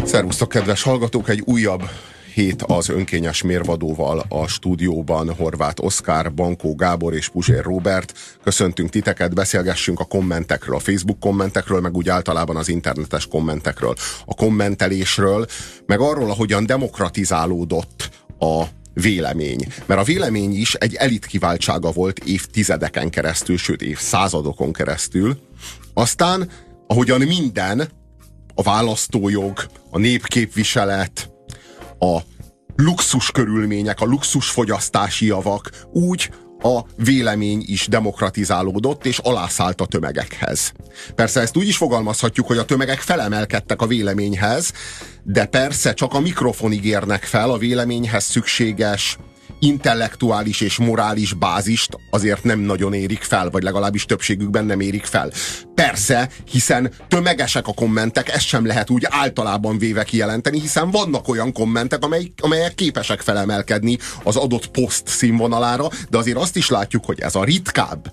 Szervusztok, kedves hallgatók! Egy újabb hét az önkényes mérvadóval a stúdióban Horváth Oszkár, Bankó Gábor és Puzsér Róbert. Köszöntünk titeket, beszélgessünk a kommentekről, a Facebook kommentekről, meg úgy általában az internetes kommentekről, a kommentelésről, meg arról, ahogyan demokratizálódott a vélemény. Mert a vélemény is egy elitkiváltsága volt évtizedeken keresztül, sőt évszázadokon keresztül. Aztán, ahogyan minden, a választójog, a népképviselet, a luxus körülmények, a luxus fogyasztási javak, úgy a vélemény is demokratizálódott és alászállt a tömegekhez. Persze ezt úgy is fogalmazhatjuk, hogy a tömegek felemelkedtek a véleményhez, de persze csak a mikrofonig érnek fel, a véleményhez szükséges intellektuális és morális bázist azért nem nagyon érik fel, vagy legalábbis többségükben nem érik fel. Persze, hiszen tömegesek a kommentek, ezt sem lehet úgy általában véve kijelenteni, hiszen vannak olyan kommentek, amelyek képesek felemelkedni az adott poszt színvonalára, de azért azt is látjuk, hogy ez a ritkább.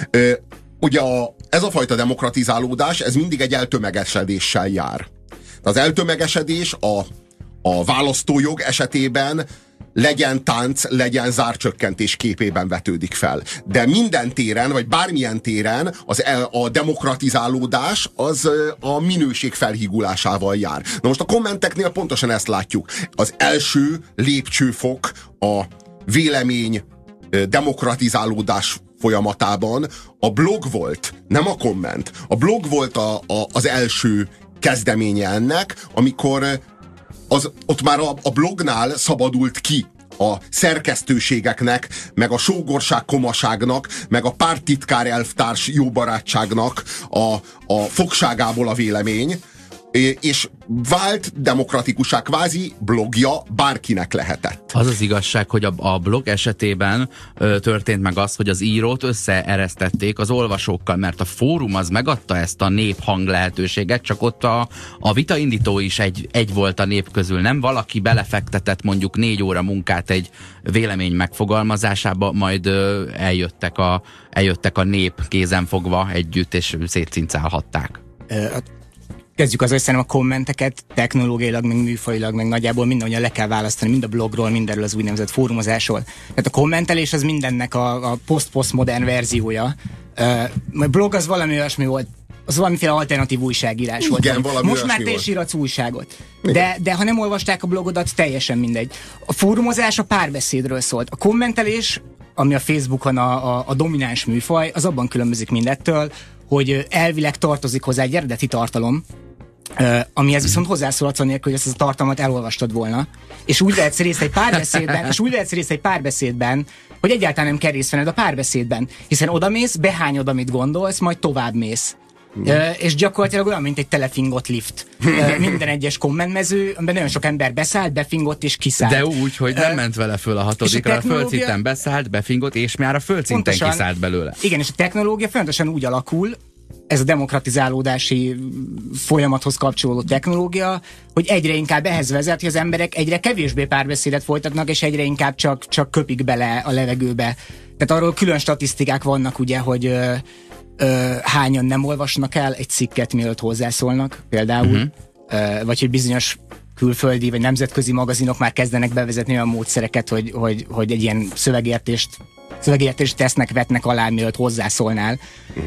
Ugye ez a fajta demokratizálódás, ez mindig egy eltömegesedéssel jár. Az eltömegesedés a választójog esetében legyen tánc, legyen zárcsökkentés képében vetődik fel. De minden téren, vagy bármilyen téren a demokratizálódás az a minőség felhigulásával jár. Na most a kommenteknél pontosan ezt látjuk. Az első lépcsőfok a vélemény demokratizálódás folyamatában a blog volt, nem a komment. A blog volt az első kezdeménye ennek, amikor ott már a blognál szabadult ki a szerkesztőségeknek, meg a sógorság komaságnak, meg a párttitkár elvtárs jóbarátságnak a fogságából a vélemény, és vált demokratikussá, kvázi blogja bárkinek lehetett. Az az igazság, hogy a blog esetében történt meg az, hogy az írót összeeresztették az olvasókkal, mert a fórum az megadta ezt a néphang lehetőséget, csak ott a vitaindító is egy volt a nép közül. Nem valaki belefektetett mondjuk 4 óra munkát egy vélemény megfogalmazásába, majd eljöttek a nép kézenfogva együtt, és szétszincálhatták. Kezdjük az, hogy szerintem a kommenteket technológiailag, meg műfajilag, meg nagyjából mindenhogyan le kell választani, mind a blogról, mind erről az úgynevezett fórumozásról. Tehát a kommentelés az mindennek a post-postmodern verziója. A blog az valami olyasmi volt, az valamiféle alternatív újságírás volt. Igen, most már te is írhatsz újságot. De ha nem olvasták a blogodat, teljesen mindegy. A fórumozás a párbeszédről szólt. A kommentelés, ami a Facebookon a domináns műfaj, az abban különbözik mindettől, hogy elvileg tartozik hozzá egy eredeti tartalom, amihez viszont hozzászólhatsz anélkül, hogy ezt a tartalmat elolvastad volna. És úgy vehetsz részt egy párbeszédben, hogy egyáltalán nem kell részt venned a párbeszédben. Hiszen odamész, behányod, amit gondolsz, majd továbbmész. És gyakorlatilag olyan, mint egy telefingott lift. Minden egyes kommentmező, amiben nagyon sok ember beszállt, befingott és kiszállt. De úgy, hogy nem ment vele föl a 6-ra, a földszinten beszállt, befingott, és már a földszinten kiszállt belőle. Igen, és a technológia fontosan úgy alakul, ez a demokratizálódási folyamathoz kapcsolódó technológia, hogy egyre inkább ehhez vezet, hogy az emberek egyre kevésbé párbeszédet folytatnak, és egyre inkább csak köpik bele a levegőbe. Tehát arról külön statisztikák vannak, ugye, hogy hányan nem olvasnak el egy cikket, mielőtt hozzászólnak, például, vagy hogy bizonyos külföldi vagy nemzetközi magazinok már kezdenek bevezetni olyan módszereket, hogy egy ilyen szövegértést tesznek, vetnek alá, mielőtt hozzászólnál.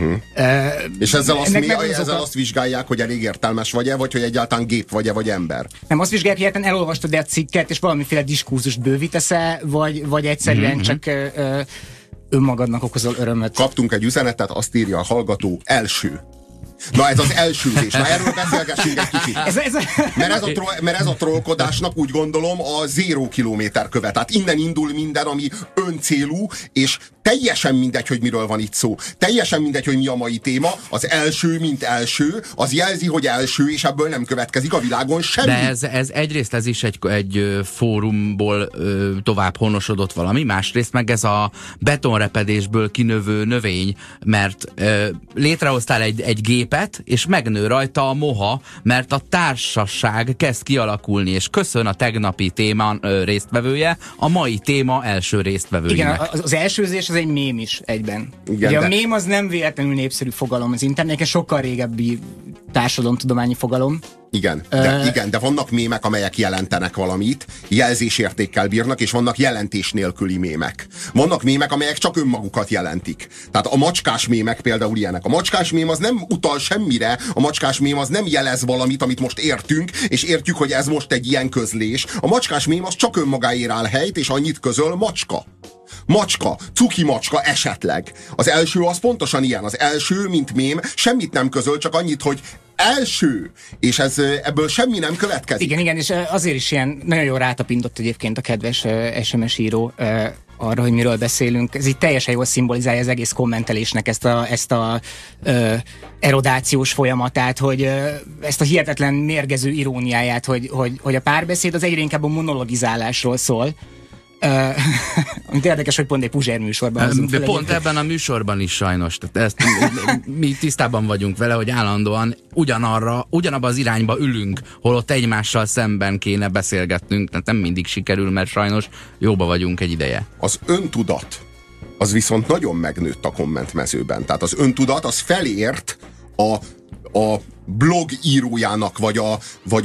És ezzel azt vizsgálják, hogy elég értelmes vagy-e, vagy hogy egyáltalán gép vagy-e, vagy ember? Nem, azt vizsgálják, hogy egyáltalán elolvastad a cikket, és valamiféle diskurzust bővítesz-e, vagy egyszerűen csak önmagadnak okozol örömöt. Kaptunk egy üzenetet, azt írja a hallgató: első. Na ez az elsőzés. Na erről beszélgessünk egy kicsit. Mert ez a trollkodásnak, úgy gondolom, a 0 kilométer köve. Tehát innen indul minden, ami öncélú, és teljesen mindegy, hogy miről van itt szó. Teljesen mindegy, hogy mi a mai téma. Az első, mint első, az jelzi, hogy első, és ebből nem következik a világon semmi. De ez egyrészt ez is egy fórumból tovább honosodott valami, másrészt meg ez a betonrepedésből kinövő növény, mert létrehoztál egy gépet, és megnő rajta a moha, mert a társaság kezd kialakulni, és köszön a tegnapi téma résztvevője, a mai téma első résztvevőjének. Igen, az elsőzés az egy mém is egyben. Igen, ugye a mém az nem véletlenül népszerű fogalom az interneten, sokkal régebbi társadalomtudományi fogalom. Igen, de vannak mémek, amelyek jelentenek valamit, jelzésértékkel bírnak, és vannak jelentés nélküli mémek. Vannak mémek, amelyek csak önmagukat jelentik. Tehát a macskás mémek például ilyenek. A macskás mém az nem utal semmire, a macskás mém az nem jelez valamit, amit most értünk, és értjük, hogy ez most egy ilyen közlés. A macskás mém az csak önmagáért áll helyt, és annyit közöl: macska. Macska, cuki macska esetleg. Az első az pontosan ilyen. Az első, mint mém, semmit nem közöl, csak annyit, hogy első, és ebből semmi nem következik. Igen, és azért is ilyen nagyon jól rátapintott egyébként a kedves SMS író arra, hogy miről beszélünk. Ez így teljesen jól szimbolizálja az egész kommentelésnek ezt a erodációs folyamatát, hogy ezt a hihetetlen mérgező iróniáját, hogy a párbeszéd az egyre inkább a monologizálásról szól. Amit érdekes, hogy pont egy Puzsér műsorban. Pont ebben a műsorban is sajnos. Tehát mi tisztában vagyunk vele, hogy állandóan ugyanabba az irányba ülünk, holott egymással szemben kéne beszélgetnünk. Tehát nem mindig sikerül, mert sajnos jóba vagyunk egy ideje. Az öntudat, az viszont nagyon megnőtt a kommentmezőben. Tehát az öntudat, az felért a blog írójának, vagy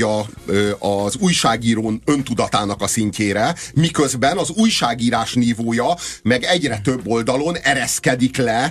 az újságíró öntudatának a szintjére, miközben az újságírás nívója meg egyre több oldalon ereszkedik le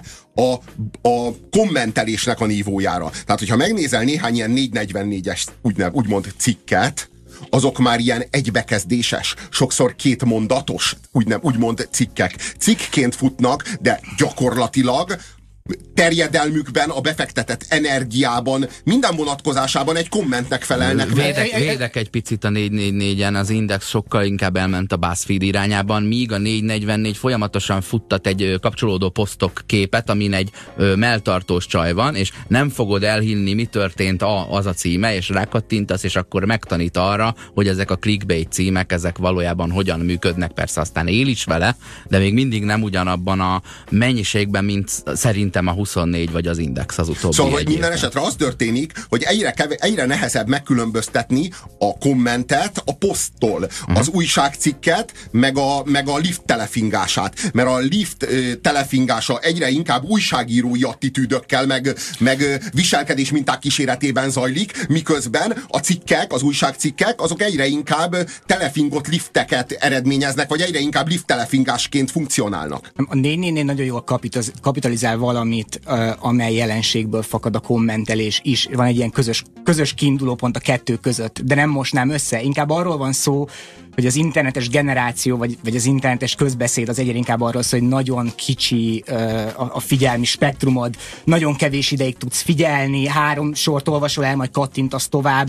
a kommentelésnek a nívójára. Tehát, hogyha megnézel néhány ilyen 444-es úgymond cikket, azok már ilyen egybekezdéses, sokszor kétmondatos úgymond cikkek. Cikkként futnak, de gyakorlatilag terjedelmükben, a befektetett energiában, minden vonatkozásában egy kommentnek felelnek. Védek egy picit a 444-en, az Index sokkal inkább elment a BuzzFeed irányában, míg a 444 folyamatosan futtat egy kapcsolódó posztok képet, amin egy melltartós csaj van, és nem fogod elhinni, mi történt az a címe, és rákattintasz, és akkor megtanít arra, hogy ezek a clickbait címek, ezek valójában hogyan működnek. Persze aztán él is vele, de még mindig nem ugyanabban a mennyiségben, mint szerintem a 24 vagy az Index az utóbbi. Szóval, hogy minden esetre az történik, hogy egyre nehezebb megkülönböztetni a kommentet a poszttól, az újságcikket, meg a lift telefingását. Mert a lift telefingása egyre inkább újságírói attitűdökkel, meg viselkedés minták kíséretében zajlik, miközben a cikkek, az újságcikkek, azok egyre inkább telefingott lifteket eredményeznek, vagy egyre inkább lift telefingásként funkcionálnak. A 444 nagyon jól kapitalizál valamit, amely jelenségből fakad a kommentelés is. Van egy ilyen közös kiindulópont a kettő között, de nem mosnám össze. Inkább arról van szó, hogy az internetes generáció, vagy az internetes közbeszéd az egyre inkább arról szól, hogy nagyon kicsi a figyelmi spektrumod, nagyon kevés ideig tudsz figyelni, 3 sort olvasol el, majd kattintasz tovább.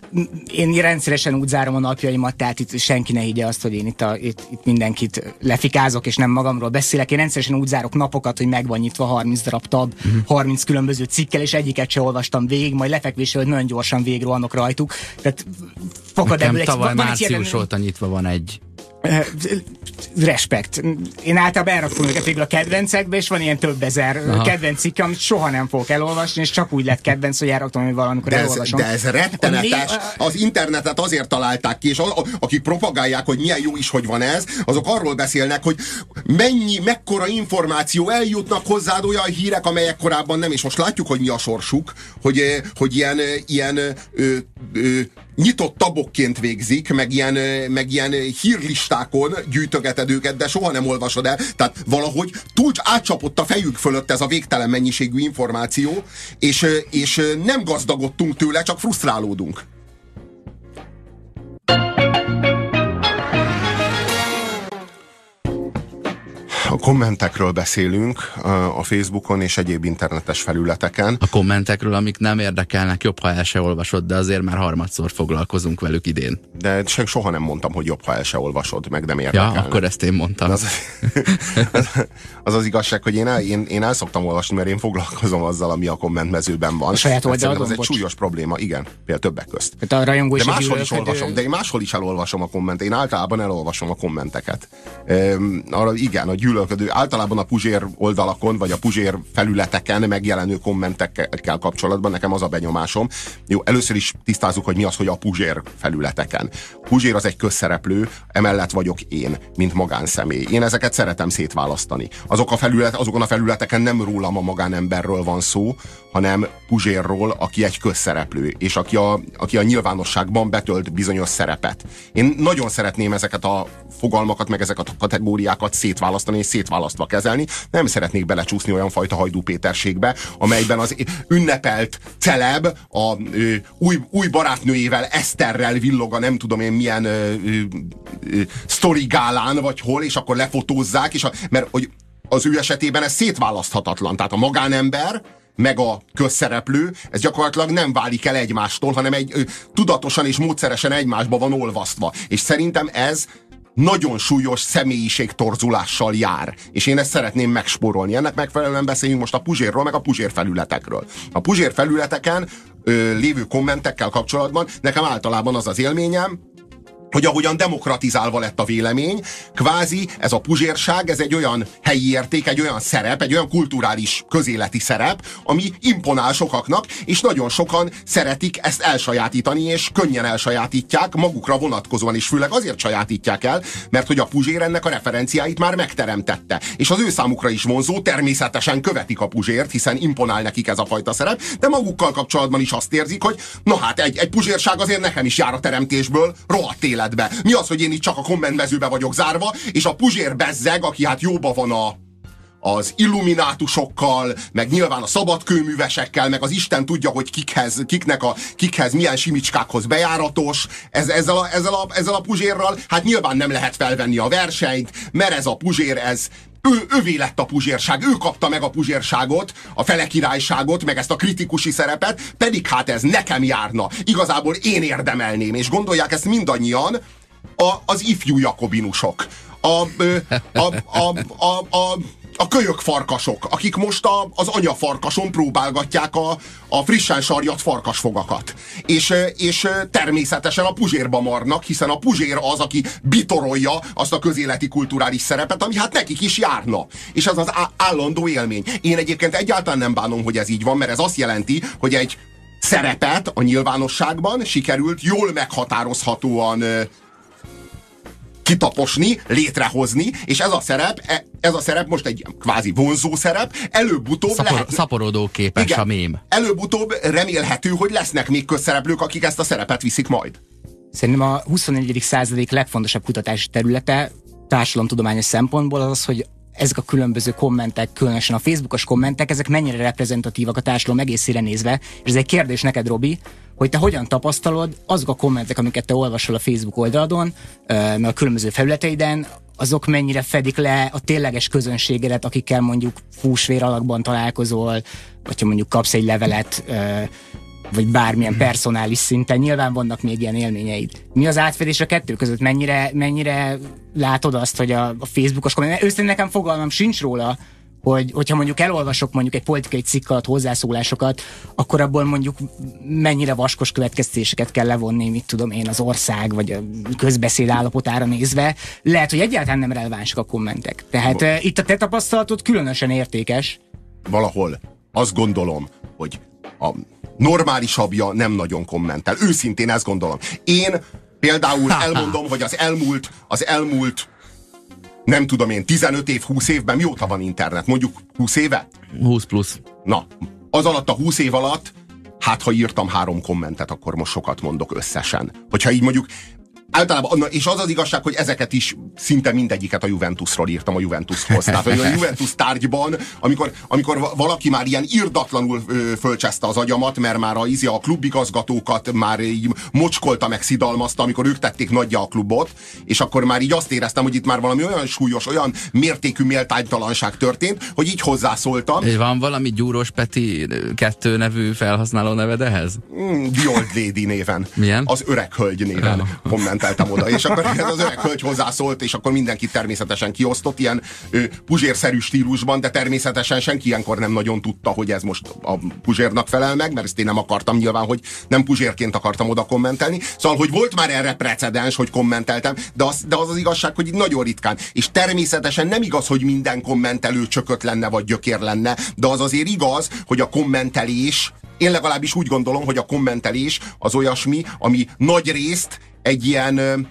Én rendszeresen úgy zárom a napjaimat, tehát itt senki ne higgye azt, hogy én itt mindenkit lefikázok, és nem magamról beszélek. Én rendszeresen úgy zárok napokat, hogy meg van nyitva 30 darab tab, 30 különböző cikkel, és egyiket se olvastam végig, majd lefekvésre, hogy nagyon gyorsan végigrohanok rajtuk. Tehát fakad ebből tavaly március óta nyitva van egy. Respekt. Én általában elrakom őket végül a kedvencekbe, és van ilyen több ezer kedvenc cikke, amit soha nem fogok elolvasni, és csak úgy lett kedvenc, hogy elraktam, hogy valamikor elolvasom. De ez rettenetes. Az internetet azért találták ki, és akik propagálják, hogy milyen jó is, hogy van ez, azok arról beszélnek, hogy mekkora információ eljutnak hozzád, olyan hírek, amelyek korábban nem, és most látjuk, hogy mi a sorsuk, hogy ilyen nyitott tabokként végzik, meg ilyen hírlistákon gyűjtögeted őket, de soha nem olvasod el. Tehát valahogy átcsapott a fejük fölött ez a végtelen mennyiségű információ, és nem gazdagodtunk tőle, csak frusztrálódunk. A kommentekről beszélünk a Facebookon és egyéb internetes felületeken. A kommentekről, amik nem érdekelnek, jobb, ha el se olvasod, de azért már harmadszor foglalkozunk velük idén. De soha nem mondtam, hogy jobb, ha el se olvasod, meg nem érdekelnek. Ja, akkor ezt én mondtam. Az igazság, hogy én el szoktam olvasni, mert én foglalkozom azzal, ami a kommentmezőben van. A saját oldalon. Ez egy súlyos probléma, igen, például többek közt. Hát a rajongó de máshol is olvasom, de én máshol is elolvasom a kommentet. Én általában elolvasom a kommenteket. Arra igen, a gyűlölködő működő, általában a Puzsér oldalakon, vagy a Puzsér felületeken megjelenő kommentekkel kapcsolatban nekem az a benyomásom. Jó, először is tisztázzuk, hogy mi az, hogy a Puzsér felületeken. Puzsér az egy közszereplő, emellett vagyok én, mint magánszemély. Én ezeket szeretem szétválasztani. Azokon a felületeken nem rólam, a magánemberről van szó, hanem Puzsérról, aki egy közszereplő, és aki a nyilvánosságban betölt bizonyos szerepet. Én nagyon szeretném ezeket a fogalmakat, meg ezeket a kategóriákat szétválasztani és szétválasztva kezelni. Nem szeretnék belecsúszni olyan fajta Hajdú Péterségbe, amelyben az ünnepelt celeb a új barátnőjével, Eszterrel villog a nem tudom én milyen sztori gálán, vagy hol, és akkor lefotózzák, mert hogy az ő esetében ez szétválaszthatatlan. Tehát a magánember meg a közszereplő, ez gyakorlatilag nem válik el egymástól, hanem tudatosan és módszeresen egymásba van olvasztva. És szerintem ez nagyon súlyos személyiségtorzulással jár. És én ezt szeretném megspórolni. Ennek megfelelően beszéljünk most a Puzsérról, meg a Puzsér felületekről. A Puzsér felületeken lévő kommentekkel kapcsolatban nekem általában az az élményem, hogy ahogyan demokratizálva lett a vélemény, kvázi ez a puzsérság, ez egy olyan helyi érték, egy olyan szerep, egy olyan kulturális közéleti szerep, ami imponál sokaknak, és nagyon sokan szeretik ezt elsajátítani, és könnyen elsajátítják, magukra vonatkozóan is, főleg azért sajátítják el, mert hogy a Puzsér ennek a referenciáit már megteremtette. És az ő számukra is vonzó, természetesen követik a Puzsért, hiszen imponál nekik ez a fajta szerep, de magukkal kapcsolatban is azt érzik, hogy na hát egy puzsérság azért nekem is jár a teremtésből, rohadt életbe. Mi az, hogy én itt csak a kommentmezőbe vagyok zárva, és a Puzsér bezzeg, aki hát jóba van az illuminátusokkal, meg nyilván a szabadkőművesekkel, meg az Isten tudja, hogy kikhez milyen simicskákhoz bejáratos, ezzel a Puzsérral, hát nyilván nem lehet felvenni a versenyt, mert ez a Puzsér, ővé lett a puzsérság, ő kapta meg a puzsérságot, a felekirályságot, meg ezt a kritikusi szerepet, pedig hát ez nekem járna. Igazából én érdemelném, és gondolják ezt mindannyian az ifjú jakobinusok. A kölyök farkasok, akik most az anyafarkason próbálgatják a frissen sarjadt farkasfogakat. És természetesen a Puzsérba marnak, hiszen a Puzsér az, aki bitorolja azt a közéleti kulturális szerepet, ami hát nekik is járna. És ez az állandó élmény. Én egyébként egyáltalán nem bánom, hogy ez így van, mert ez azt jelenti, hogy egy szerepet a nyilvánosságban sikerült jól meghatározhatóan kitaposni, létrehozni, és ez a szerep most egy kvázi vonzó szerep, előbb-utóbb szaporodó képes, igen, a mém. Előbb-utóbb remélhető, hogy lesznek még közszereplők, akik ezt a szerepet viszik majd. Szerintem a 21. század legfontosabb kutatási területe társadalomtudományos szempontból az, hogy ezek a különböző kommentek, különösen a Facebookos kommentek, ezek mennyire reprezentatívak a társadalom egészére nézve, és ez egy kérdés neked, Robi, hogy te hogyan tapasztalod azok a kommentek, amiket te olvasol a Facebook oldaladon, meg a különböző felületeiden, azok mennyire fedik le a tényleges közönségedet, akikkel mondjuk húsvér alakban találkozol, vagy ha mondjuk kapsz egy levelet, vagy bármilyen personális szinten, nyilván vannak még ilyen élményeid. Mi az átfedés a kettő között? Mennyire látod azt, hogy a Facebookos komment... Őszintén nekem fogalmam sincs róla, hogyha mondjuk elolvasok mondjuk egy politikai cikk alatt hozzászólásokat, akkor abból mondjuk mennyire vaskos következtetéseket kell levonni, mit tudom én, az ország, vagy a közbeszéd állapotára nézve. Lehet, hogy egyáltalán nem relevánsak a kommentek. Tehát itt a te tapasztalatod különösen értékes. Valahol azt gondolom, hogy a normálisabbja nem nagyon kommentel. Őszintén ezt gondolom. Én például elmondom, hogy az elmúlt nem tudom én, 15 év, 20 évben mióta van internet? Mondjuk 20 éve? 20 plusz. Na, az alatt a 20 év alatt, hát ha írtam 3 kommentet, akkor most sokat mondok összesen. Hogyha így mondjuk általában, és az az igazság, hogy ezeket is szinte mindegyiket a Juventusról írtam a Juventushoz. Tehát a Juventus tárgyban, amikor valaki már ilyen irdatlanul fölcseszte az agyamat, mert már a klubigazgatókat már így mocskolta meg szidalmazta, amikor ők tették nagyja a klubot, és akkor már így azt éreztem, hogy itt már valami olyan súlyos, olyan mértékű méltánytalanság történt, hogy így hozzászóltam. Van valami Gyúros Peti 2 nevű felhasználó neved ehhez? The Old Lady néven. Milyen? Az öreg hölgy néven kommenteltem. kommenteltem oda, és akkor ez az öreg hölgy hozzászólt, és akkor mindenki természetesen kiosztott ilyen Puzsér-szerű stílusban, de természetesen senki ilyenkor nem nagyon tudta, hogy ez most a Puzsérnak felel meg, mert ezt én nem akartam nyilván, hogy nem Puzsérként akartam oda kommentelni. Szóval, hogy volt már erre precedens, hogy kommenteltem, de az igazság, hogy nagyon ritkán. És természetesen nem igaz, hogy minden kommentelő csökött lenne, vagy gyökér lenne, de az azért igaz, hogy a kommentelés, én legalábbis úgy gondolom, hogy a kommentelés az olyasmi, ami nagy részt egy ilyen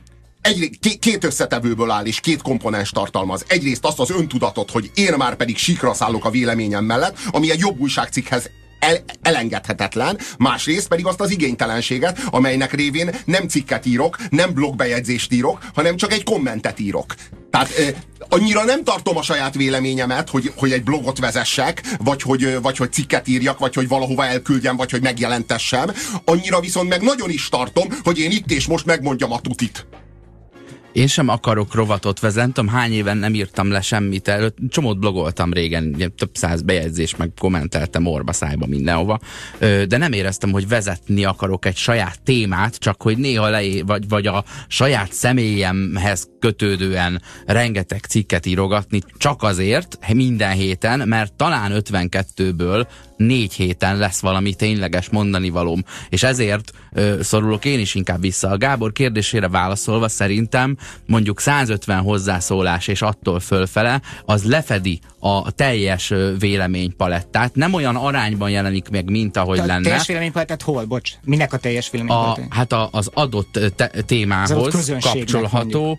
két összetevőből áll, és két komponens tartalmaz. Egyrészt azt az öntudatot, hogy én már pedig síkra szállok a véleményem mellett, ami egy jobb újságcikkhez elengedhetetlen, másrészt pedig azt az igénytelenséget, amelynek révén nem cikket írok, nem blogbejegyzést írok, hanem csak egy kommentet írok. Tehát annyira nem tartom a saját véleményemet, hogy egy blogot vezessek, vagy hogy cikket írjak, vagy hogy valahova elküldjem, vagy hogy megjelentessem. Annyira viszont meg nagyon is tartom, hogy én itt és most megmondjam a tutit. Én sem akarok rovatot vezetni, tudom, hány éven nem írtam le semmit előtt, csomót blogoltam régen, több 100 bejegyzést, meg kommenteltem orba szájba mindenhova, de nem éreztem, hogy vezetni akarok egy saját témát, csak hogy néha vagy a saját személyemhez kötődően rengeteg cikket írogatni, csak azért, minden héten, mert talán 52-ből 4 héten lesz valami tényleges mondani valóm. És ezért szorulok én is inkább vissza. A Gábor kérdésére válaszolva szerintem mondjuk 150 hozzászólás és attól fölfele, az lefedi a teljes véleménypalettát. Nem olyan arányban jelenik meg, mint ahogy lenne. A teljes véleménypalettát hol? Bocs. Minek a teljes véleménypalettát? Hát az adott témához kapcsolható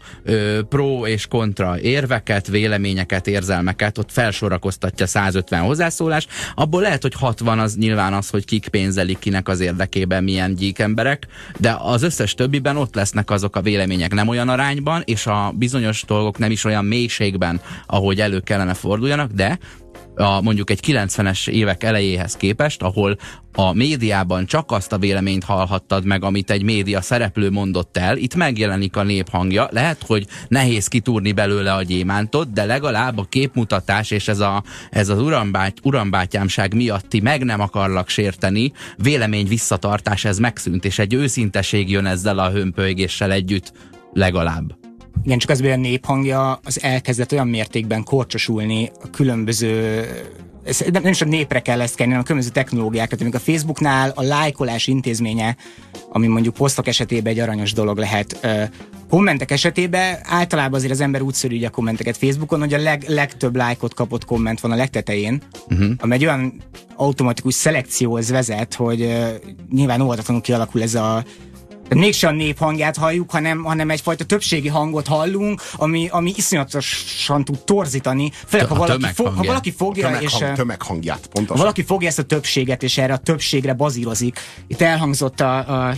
pro és kontra érveket, véleményeket, érzelmeket, ott felsorakoztatja 150 hozzászólás. Abból lehet, hogy 60 az nyilván az, hogy kik pénzelik kinek az érdekében milyen gyíkemberek, de az összes többiben ott lesznek azok a vélemények nem olyan arányban, és a bizonyos dolgok nem is olyan mélységben, ahogy elő kellene forduljanak, de mondjuk egy 90-es évek elejéhez képest, ahol a médiában csak azt a véleményt hallhattad meg, amit egy média szereplő mondott el, itt megjelenik a néphangja, lehet, hogy nehéz kitúrni belőle a gyémántot, de legalább a képmutatás és ez az urambátyámság miatti meg nem akarlak sérteni, vélemény visszatartás, ez megszűnt, és egy őszinteség jön ezzel a hömpölygéssel együtt legalább. Igen, csak az, hogy a néphangja az elkezdett olyan mértékben korcsosulni a különböző, nem is a népre kell ezt kenni, hanem a különböző technológiákat, amik a Facebooknál a lájkolás intézménye, ami mondjuk posztok esetében egy aranyos dolog lehet. Kommentek esetében általában azért az ember úgy szörülje a kommenteket Facebookon, hogy a legtöbb lájkot kapott komment van a legtetején, ami egy olyan automatikus szelekcióhoz vezet, hogy nyilván óvatatlanul kialakul ez a mégse a nép hangját halljuk, hanem egyfajta többségi hangot hallunk, ami iszonyatosan tud torzítani, főleg ha valaki fogja tömeghangját, pontosan. Valaki fogja ezt a többséget, és erre a többségre bazírozik. Itt elhangzott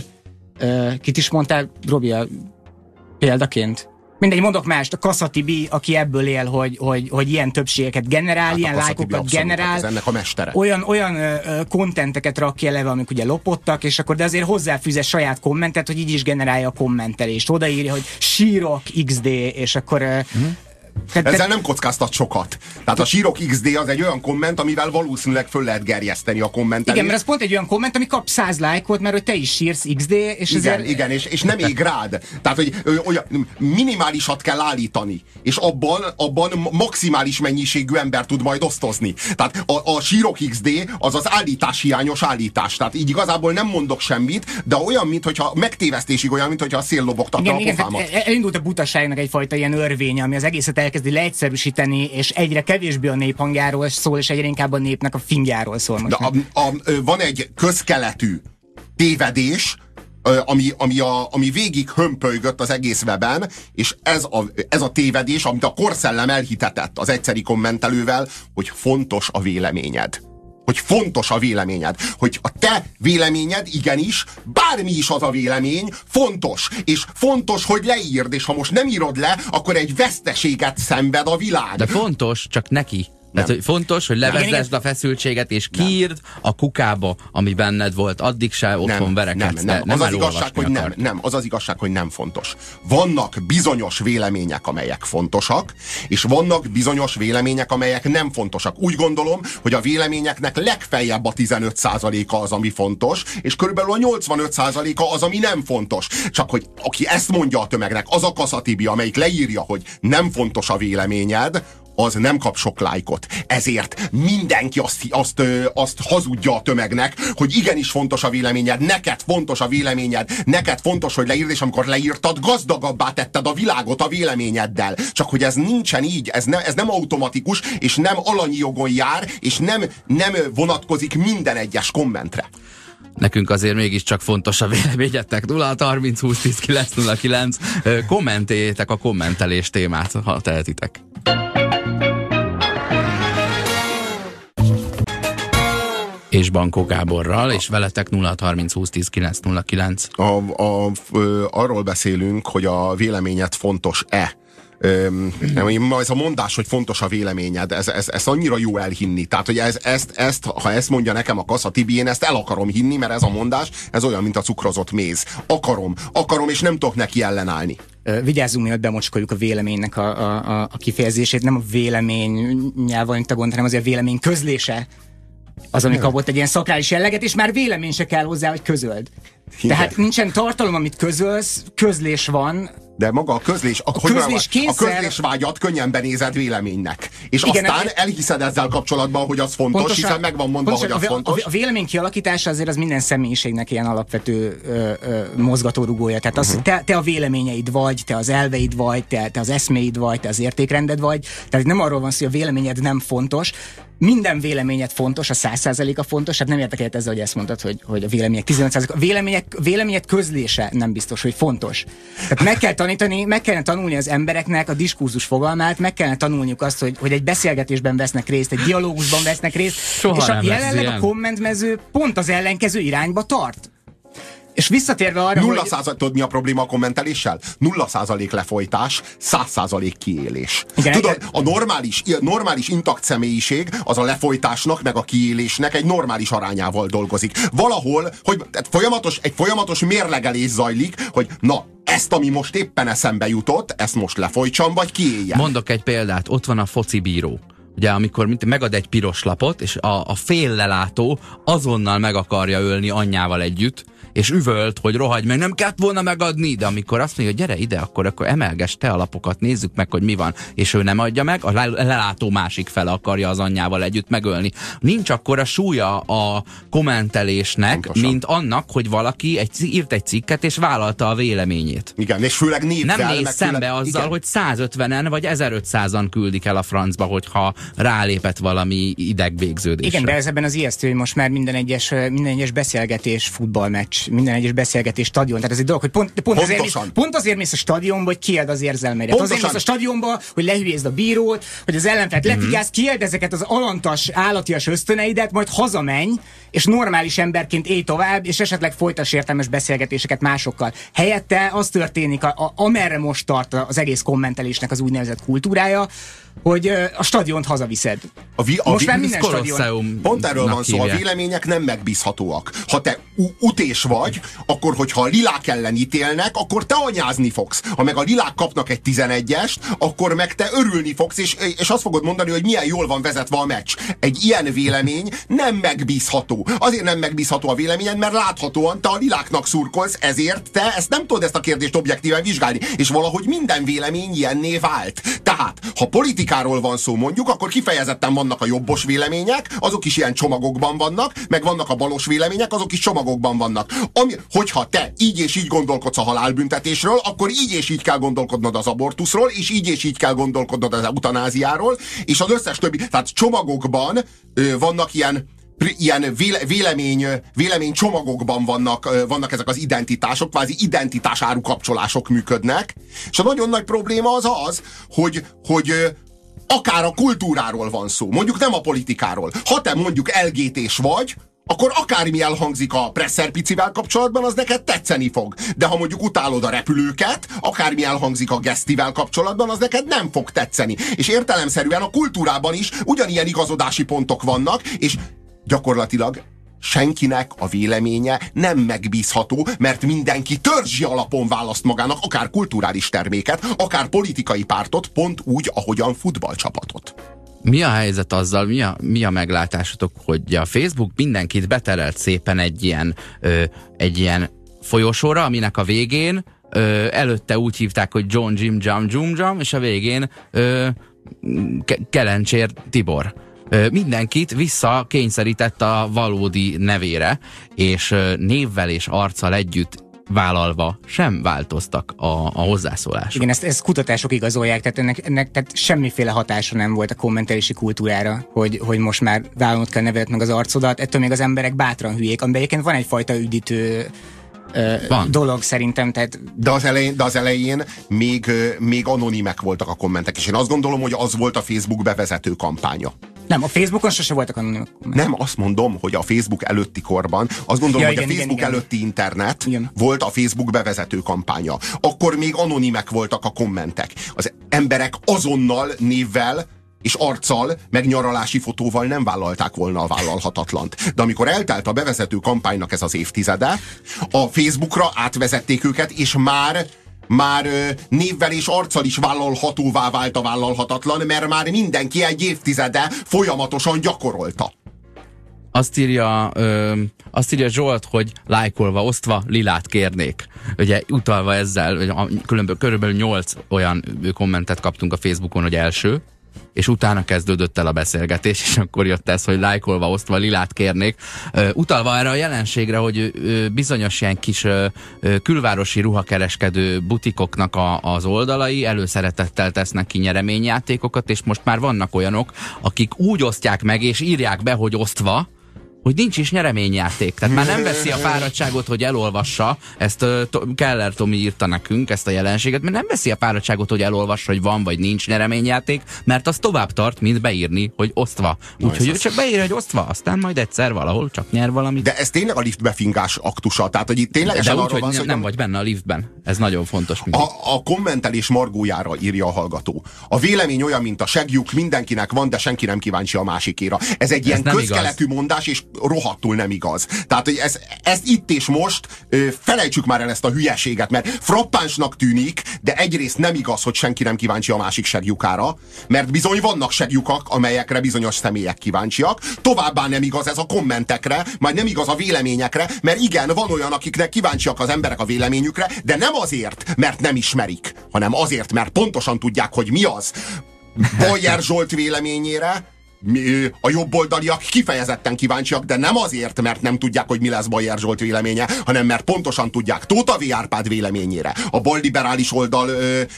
kit is mondtál, Robi, példaként? Mindegy, mondok mást, a Kassa B, aki ebből él, hogy ilyen többségeket generál, hát ilyen lájkokat generál. Ez ennek a mestere. Olyan kontenteket rak ki eleve, amik ugye lopottak, és akkor de azért hozzáfűz saját kommentet, hogy így is generálja a kommentelést. Odaírja, hogy sírok XD, és akkor... Ezzel nem kockáztat sokat. Tehát a sírok XD az egy olyan komment, amivel valószínűleg föl lehet gerjeszteni a kommentelést. Igen, mert ez pont egy olyan komment, ami kap 100 lájkot, mert hogy te is sírsz XD, és igen, és nem ég rád. Tehát, hogy olyan minimálisat kell állítani, és abban maximális mennyiségű ember tud majd osztozni. Tehát a sírok XD az az állításhiányos állítás. Tehát így igazából nem mondok semmit, de olyan, mintha megtévesztésig olyan, mintha a szél lobogtatta a pofámat. Elindult a butaságnak egyfajta ilyen örvénye, ami az egészet elkezdi leegyszerűsíteni, és egyre kevésbé a néphangjáról szól, és egyre inkább a népnek a fingjáról szól most. De van egy közkeletű tévedés, ami végig hömpölygött az egész weben, és ez a tévedés, amit a korszellem elhitetett az egyszeri kommentelővel, hogy fontos a véleményed. Hogy fontos a véleményed. Hogy a te véleményed igenis, bármi is az a vélemény, fontos. És fontos, hogy leírd, és ha most nem írod le, akkor egy veszteséget szenved a világ. De fontos, csak neki. Tehát, hogy fontos, hogy levezesd a feszültséget, és kiírd a kukába, ami benned volt. Addig se otthon verekedsz. Nem. Az az igazság, hogy nem. Az az igazság, hogy nem fontos. Vannak bizonyos vélemények, amelyek fontosak, és vannak bizonyos vélemények, amelyek nem fontosak. Úgy gondolom, hogy a véleményeknek legfeljebb a 15%-a az, ami fontos, és körülbelül a 85%-a az, ami nem fontos. Csak hogy aki ezt mondja a tömegnek, az a kaszatibi, amelyik leírja, hogy nem fontos a véleményed, az nem kap sok lájkot. Ezért mindenki azt hazudja a tömegnek, hogy igenis fontos a véleményed, neked fontos a véleményed, neked fontos, hogy leírd, és amikor leírtad, gazdagabbá tetted a világot a véleményeddel. Csak hogy ez nincsen így, ez nem automatikus, és nem alanyi jogon jár, és nem vonatkozik minden egyes kommentre. Nekünk azért mégiscsak fontos a véleményetek. 0-30 20 10 909. Kommentéljétek a kommentelés témát, ha tehetitek. És Bankó Gáborral, és veletek 0-30 20 10 909. Arról beszélünk, hogy a véleményed fontos-e. Ez a mondás, hogy fontos a véleményed, ez annyira jó elhinni. Tehát, hogy ha ezt mondja nekem a Kassa Tibi, én ezt el akarom hinni, mert ez a mondás, ez olyan, mint a cukrozott méz. Akarom, és nem tudok neki ellenállni. Vigyázzunk, mielőtt bemocskoljuk a véleménynek a kifejezését. Nem a véleménynyel van itt a gond, hanem azért a vélemény közlése az, ami kapott egy ilyen szakrális jelleget, és már vélemény se kell hozzá, hogy közöld. Tehát nincsen tartalom, amit közölsz, közlés van. De maga a közlés, a közlésvágyat könnyen benézed véleménynek. És igen, aztán elhiszed ezzel kapcsolatban, hogy az fontos, pontosan, hiszen meg van mondva, hogy az fontos. A vélemény kialakítása azért az minden személyiségnek ilyen alapvető mozgatórugója. Tehát te a véleményeid vagy, te az elveid vagy, te az eszméid vagy, te az értékrended vagy. Tehát nem arról van szó, hogy a véleményed nem fontos. Minden véleményed fontos, a 100%-a fontos, hát nem értek egyet ezzel, hogy ezt mondtad, hogy a vélemények 15%-a. Vélemények közlése nem biztos, hogy fontos. Tehát meg kellene tanulni az embereknek a diskurzus fogalmát, meg kellene tanulniuk azt, hogy egy beszélgetésben vesznek részt, egy dialógusban vesznek részt, és jelenleg a kommentmező pont az ellenkező irányba tart. És visszatérve arra, 0%, tudod, mi a probléma a kommenteléssel? 0% lefolytás, 100% kiélés. Igen, tudod, a normális intakt személyiség az a lefolytásnak, meg a kiélésnek egy normális arányával dolgozik. Valahol, hogy egy folyamatos mérlegelés zajlik, hogy na, ezt, ami most éppen eszembe jutott, ezt most lefolytsam, vagy kiéljem. Mondok egy példát, ott van a focibíró. Ugye, amikor megad egy piros lapot, és a féllelátó azonnal meg akarja ölni anyjával együtt, és üvölt, hogy rohagy meg, nem kellett volna megadni, de amikor azt mondja, hogy gyere ide, akkor emelgess te a lapokat, nézzük meg, hogy mi van, és ő nem adja meg, a lelátó másik fele akarja az anyjával együtt megölni. Nincs akkora súlya a kommentelésnek, pontosan, mint annak, hogy valaki írt egy cikket, és vállalta a véleményét. Igen, és főleg névvel. Nem néz szembe azzal, igen, hogy 150-en vagy 1500-an küldik el a francba, hogyha rálépett valami idegvégződésre. Igen, de ez ebben az ijesztő, hogy most már minden egyes beszélgetés futballmeccs, minden egyes beszélgetés stadion. Tehát ez egy dolog, hogy pont azért mész a stadionba, hogy kield az érzelmeidet. Azért mész a stadionba, hogy lehülyézd a bírót, hogy az ellenfelet lefigyelsz, kield ezeket az alantas, állatias ösztöneidet, majd hazamenj, és normális emberként élj tovább, és esetleg folytass értelmes beszélgetéseket másokkal. Helyette az történik, amerre most tart az egész kommentelésnek az úgynevezett kultúrája, hogy a stadiont hazaviszed. Most már minden stadion. Pont erről van szó, a vélemények nem megbízhatóak. Ha te utés vagy, akkor hogyha a lilák ellen ítélnek, akkor te anyázni fogsz. Ha meg a lilák kapnak egy 11-est, akkor meg te örülni fogsz, és azt fogod mondani, hogy milyen jól van vezetve a meccs. Egy ilyen vélemény nem megbízható. Azért nem megbízható a véleményed, mert láthatóan te a liláknak szurkolsz, ezért te ezt nem tudod ezt a kérdést objektíven vizsgálni. És valahogy minden vélemény ilyenné vált. Tehát, ha politikáról van szó mondjuk, akkor kifejezetten vannak a jobbos vélemények, azok is ilyen csomagokban vannak, meg vannak a balos vélemények, azok is csomagokban vannak. Hogyha te így és így gondolkodsz a halálbüntetésről, akkor így és így kell gondolkodnod az abortuszról, és így kell gondolkodnod az eutanáziáról, és az összes többi, tehát csomagokban vannak ilyen vélemény csomagokban vannak ezek az identitások, kvázi identitásáru kapcsolások működnek, és a nagyon nagy probléma az, hogy akár a kultúráról van szó, mondjuk nem a politikáról. Ha te mondjuk LGT-s vagy, akkor akármi elhangzik a Presser Picivel kapcsolatban, az neked tetszeni fog. De ha mondjuk utálod a repülőket, akármi elhangzik a Gesztivel kapcsolatban, az neked nem fog tetszeni. És értelemszerűen a kultúrában is ugyanilyen igazodási pontok vannak, és gyakorlatilag senkinek a véleménye nem megbízható, mert mindenki törzsi alapon választ magának akár kulturális terméket, akár politikai pártot, pont úgy, ahogyan futballcsapatot. Mi a helyzet azzal, mi a meglátásotok, hogy a Facebook mindenkit beterelt szépen egy ilyen folyosóra, aminek a végén előtte úgy hívták, hogy John Jim Jam Jum Jam, és a végén Kelencsér Tibor. Mindenkit visszakényszerített a valódi nevére, és névvel és arccal együtt vállalva sem változtak a hozzászólások. Igen, ezt kutatások igazolják, tehát ennek tehát semmiféle hatása nem volt a kommentelési kultúrára, hogy most már vállalnod kell nevedet meg az arcodat, ettől még az emberek bátran hülyék, amiben egyébként van egyfajta üdítő dolog szerintem. Tehát... De az elején még anonimek voltak a kommentek, és én azt gondolom, hogy az volt a Facebook bevezető kampánya. Nem, a Facebookon sose voltak anonimek. Nem, azt mondom, hogy a Facebook előtti korban, azt gondolom, hogy igen, a Facebook előtti internet volt a Facebook bevezető kampánya. Akkor még anonimek voltak a kommentek. Az emberek azonnal névvel és arccal, meg nyaralási fotóval nem vállalták volna a vállalhatatlant. De amikor eltelt a bevezető kampánynak ez az évtizede, a Facebookra átvezették őket, és már névvel és arccal is vállalhatóvá vált a vállalhatatlan, mert már mindenki egy évtizede folyamatosan gyakorolta. Azt írja Zsolt, hogy lájkolva, osztva lilát kérnék. Ugye utalva ezzel, körülbelül 8 olyan kommentet kaptunk a Facebookon, hogy első, és utána kezdődött el a beszélgetés, és akkor jött ez, hogy lájkolva, osztva lilát kérnék. Utalva erre a jelenségre, hogy bizonyos ilyen kis külvárosi ruhakereskedő butikoknak az oldalai előszeretettel tesznek ki nyereményjátékokat, és most már vannak olyanok, akik úgy osztják meg, és írják be, hogy osztva, hogy nincs is nyereményjáték. Tehát már nem veszi a fáradtságot, hogy elolvassa, ezt Keller Tomi írta nekünk, ezt a jelenséget, mert nem veszi a fáradtságot, hogy elolvassa, hogy van vagy nincs nyereményjáték, mert az tovább tart, mint beírni, hogy osztva. Úgyhogy ő csak beírja, hogy osztva, aztán majd egyszer valahol csak nyer valamit. De ez tényleg a liftbefingás aktusa, tehát hogy itt ténylegesen de úgy, arról van, hogy nem vagy benne a liftben. Ez nagyon fontos. A kommentelés margójára írja a hallgató. A vélemény olyan, mint a segjuk, mindenkinek van, de senki nem kíváncsi a másikéra. Ez egy ilyen közkeletű mondás, és rohadtul nem igaz. Tehát, hogy ezt itt és most felejtsük már el ezt a hülyeséget, mert frappánsnak tűnik, de egyrészt nem igaz, hogy senki nem kíváncsi a másik segjukára, mert bizony vannak segjukak, amelyekre bizonyos személyek kíváncsiak. Továbbá nem igaz ez a kommentekre, majd nem igaz a véleményekre, mert igen, van olyan, akiknek kíváncsiak az emberek a véleményükre, de nem azért, mert nem ismerik, hanem azért, mert pontosan tudják, hogy mi az. Bajer Zsolt véleményére a jobboldaliak kifejezetten kíváncsiak, de nem azért, mert nem tudják, hogy mi lesz Bajer Zsolt véleménye, hanem mert pontosan tudják Tóth V. Árpád véleményére. A balliberális oldal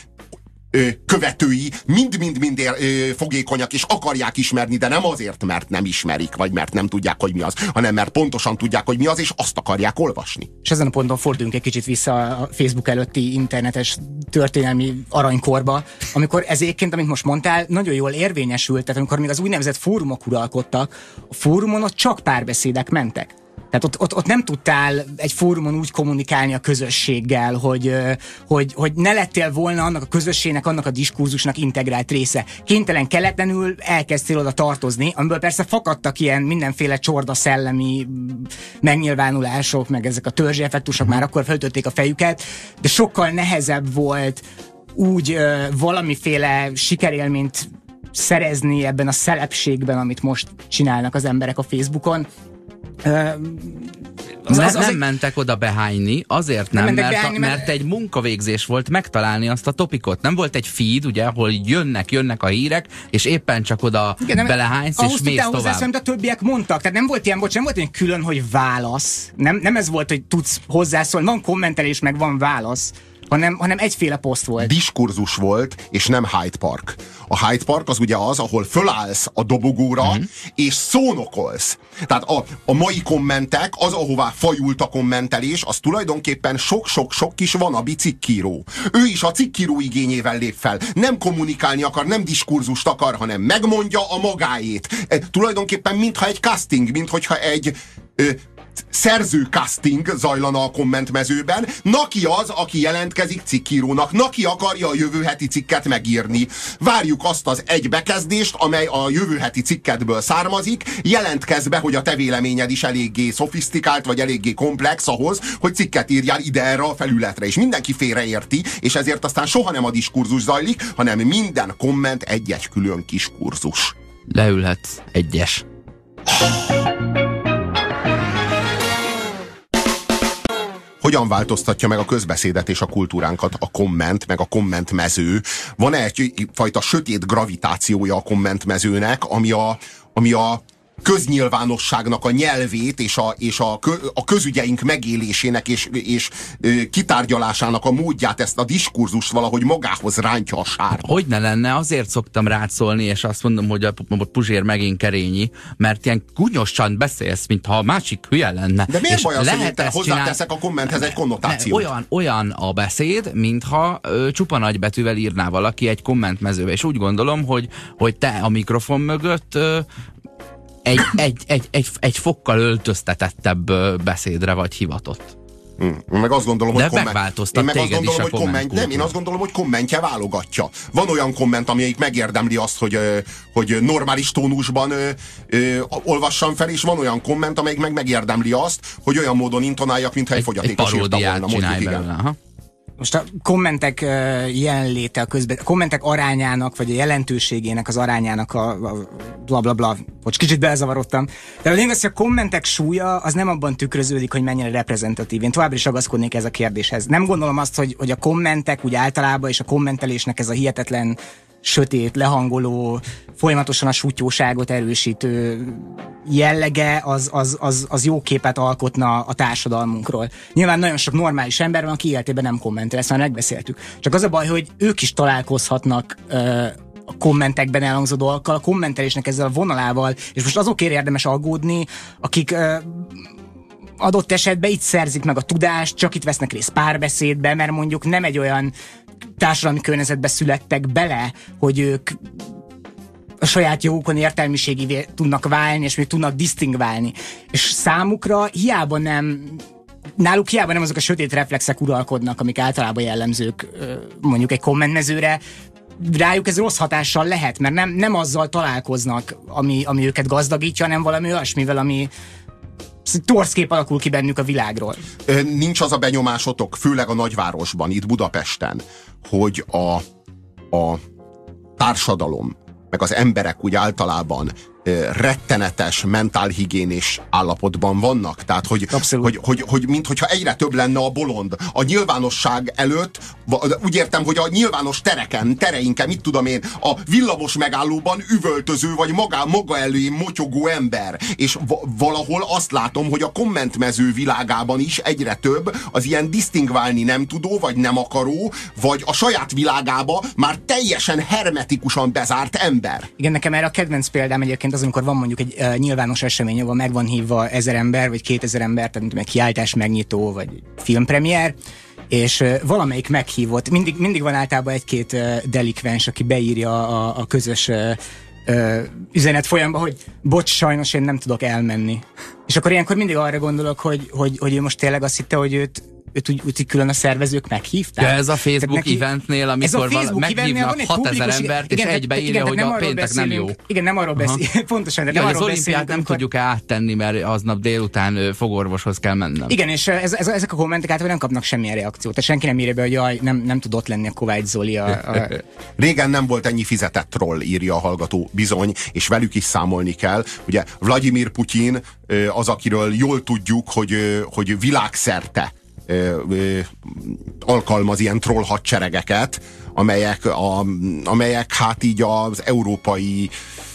követői mind fogékonyak, és akarják ismerni, de nem azért, mert nem ismerik, vagy mert nem tudják, hogy mi az, hanem mert pontosan tudják, hogy mi az, és azt akarják olvasni. És ezen a ponton forduljunk egy kicsit vissza a Facebook előtti internetes történelmi aranykorba, amikor ez egyébként, amit most mondtál, nagyon jól érvényesült, tehát amikor még az úgynevezett fórumok uralkodtak, a fórumon ott csak párbeszédek mentek. Tehát ott nem tudtál egy fórumon úgy kommunikálni a közösséggel, hogy ne lettél volna annak a közösségnek, annak a diskurzusnak integrált része. Kénytelen kelletlenül elkezdtél oda tartozni, amiből persze fakadtak ilyen mindenféle csorda szellemi megnyilvánulások, meg ezek a törzsi effektusok már akkor felütötték a fejüket, de sokkal nehezebb volt úgy valamiféle sikerélményt szerezni ebben a szelepségben, amit most csinálnak az emberek a Facebookon. Nem mentek oda behányni, azért nem, mert egy munkavégzés volt megtalálni azt a topikot. Nem volt egy feed, ugye, ahol jönnek a hírek, és éppen csak oda belehánysz, és mész tovább. Ahhoz a többiek mondtak, tehát nem volt ilyen külön, hogy válasz. Nem ez volt, hogy tudsz hozzászólni, van kommentelés, meg van válasz. Hanem egyféle poszt volt. Diskurzus volt, és nem Hyde Park. A Hyde Park az ugye az, ahol fölállsz a dobogóra, és szónokolsz. Tehát a mai kommentek, az, ahová fajult a kommentelés, az tulajdonképpen sok-sok-sok kis wannabe cikkíró. Ő is a cikkíró igényével lép fel. Nem kommunikálni akar, nem diskurzust akar, hanem megmondja a magáét. Tulajdonképpen mintha egy casting, mintha egy szerzőcasting zajlana a kommentmezőben. Naki az, aki jelentkezik cikkírónak. Naki akarja a jövő heti cikket megírni. Várjuk azt az egy bekezdést, amely a jövő heti cikketből származik. Jelentkezz be, hogy a te véleményed is eléggé szofisztikált, vagy eléggé komplex ahhoz, hogy cikket írjál ide erre a felületre. És mindenki félreérti, és ezért aztán soha nem a diskurzus zajlik, hanem minden komment egy-egy külön kis kurzus. Leülhetsz egyes. Hogyan változtatja meg a közbeszédet és a kultúránkat a komment, meg a kommentmező? Van-e egyfajta sötét gravitációja a kommentmezőnek, ami a köznyilvánosságnak a nyelvét és a közügyeink megélésének és kitárgyalásának a módját, ezt a diskurzust valahogy magához rántja a sárba? Hogy ne lenne, azért szoktam rátszólni, és azt mondom, hogy a Puzsér megint kerényi, mert ilyen gúnyosan beszélsz, mintha a másik hülye lenne. De miért és baj az, hogy én ezt hozzáteszek a kommenthez egy konnotációt? Olyan a beszéd, mintha csupa nagybetűvel írná valaki egy kommentmezőbe, és úgy gondolom, hogy te a mikrofon mögött egy fokkal öltöztetettebb beszédre vagy hivatott. Meg azt gondolom, de hogy megváltoztat téged is a komment. Nem, én azt gondolom, hogy kommentje válogatja. Van olyan komment, amelyik megérdemli azt, hogy normális tónusban olvassam fel, és van olyan komment, amelyik megérdemli azt, hogy olyan módon intonáljak, mintha egy fogyatékos írta volna. Mondjuk, igen. Most a kommentek jelenléte, a kommentek arányának, vagy a jelentőségének az arányának a blablabla, hogy kicsit belezavarodtam. De a lényeg az, hogy a kommentek súlya az nem abban tükröződik, hogy mennyire reprezentatív. Én továbbra is ragaszkodnék ez a kérdéshez. Nem gondolom azt, hogy a kommentek úgy általában, és a kommentelésnek ez a hihetetlen sötét, lehangoló, folyamatosan a sutyóságot erősítő jellege az jó képet alkotna a társadalmunkról. Nyilván nagyon sok normális ember van, aki életében nem kommentel, ezt már megbeszéltük. Csak az a baj, hogy ők is találkozhatnak a kommentekben elhangzó dolgokkal, a kommentelésnek ezzel a vonalával, és most azokért érdemes aggódni, akik adott esetben itt szerzik meg a tudást, csak itt vesznek részt párbeszédbe, mert mondjuk nem egy olyan társadalmi környezetbe születtek bele, hogy ők a saját jogukon értelmiségivé tudnak válni, és még tudnak disztingválni. És számukra náluk hiába nem azok a sötét reflexek uralkodnak, amik általában jellemzők mondjuk egy kommentmezőre, rájuk ez rossz hatással lehet, mert nem azzal találkoznak, ami őket gazdagítja, hanem valami olyasmivel, ami torszkép alakul ki bennük a világról. Nincs az a benyomásotok, főleg a nagyvárosban, itt Budapesten, hogy a társadalom, meg az emberek úgy általában rettenetes mentálhigiénés állapotban vannak. Tehát, hogy minthogyha egyre több lenne a bolond. A nyilvánosság előtt, úgy értem, hogy a nyilvános tereinken, mit tudom én, a villamos megállóban üvöltöző, vagy maga elé motyogó ember. És valahol azt látom, hogy a kommentmező világában is egyre több az ilyen disztingválni nem tudó, vagy nem akaró, vagy a saját világába már teljesen hermetikusan bezárt ember. Igen, nekem erre a kedvenc példám egyébként az, amikor van mondjuk egy nyilvános esemény, ahol meg van hívva 1000 ember, vagy 2000 ember, tehát egy kiáltás megnyitó, vagy filmpremiér, és valamelyik meghívott, mindig van általában egy-két delikvens, aki beírja a közös üzenet folyamba, hogy bocs, sajnos én nem tudok elmenni. És akkor ilyenkor mindig arra gondolok, hogy ő most tényleg azt hitte, hogy őt úgy külön a szervezők meghívták. Ja, ez a Facebook eventnél, amikor meghívnak 6000 embert, és egybeírja, hogy a péntek nem jó. Igen, nem arról beszélünk. Pontosan, de nem arról beszélünk. Az olimpiát nem tudjuk áttenni, mert aznap délután fogorvoshoz kell mennem. Igen, és ezek a kommentek általában nem kapnak semmilyen reakciót. Tehát senki nem írja be, hogy jaj, nem tudott lenni a Kovács Zoli. Régen nem volt ennyi fizetett troll, írja a hallgató, bizony, és velük is számolni kell. Ugye Vladimir Putyin az, akiről jól tudjuk, hogy világszerte alkalmaz ilyen troll hadseregeket, amelyek hát így az Európai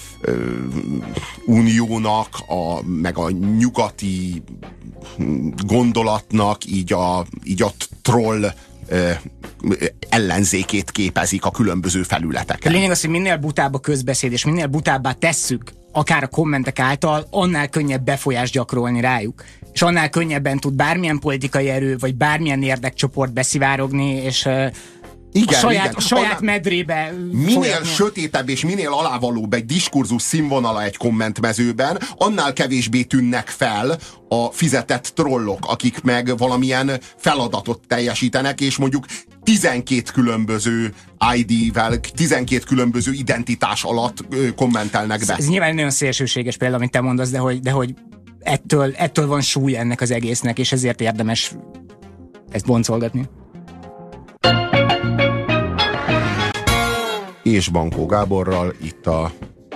Uniónak, meg a nyugati gondolatnak így a troll ellenzékét képezik a különböző felületeken. A lényeg az, hogy minél butább a közbeszéd, és minél butábbá tesszük, akár a kommentek által, annál könnyebb befolyást gyakorolni rájuk. És annál könnyebben tud bármilyen politikai erő, vagy bármilyen érdekcsoport beszivárogni, és Igen, a saját medrébe minél folyatni. sötétebb és minél alávalóbb egy diskurzus színvonala egy kommentmezőben, annál kevésbé tűnnek fel a fizetett trollok, akik meg valamilyen feladatot teljesítenek, és mondjuk 12 különböző ID-vel, 12 különböző identitás alatt kommentelnek be. Ez nyilván nagyon szélsőséges példa, amit te mondasz, de hogy ettől van súly ennek az egésznek, és ezért érdemes ezt boncolgatni. És Bankó Gáborral itt a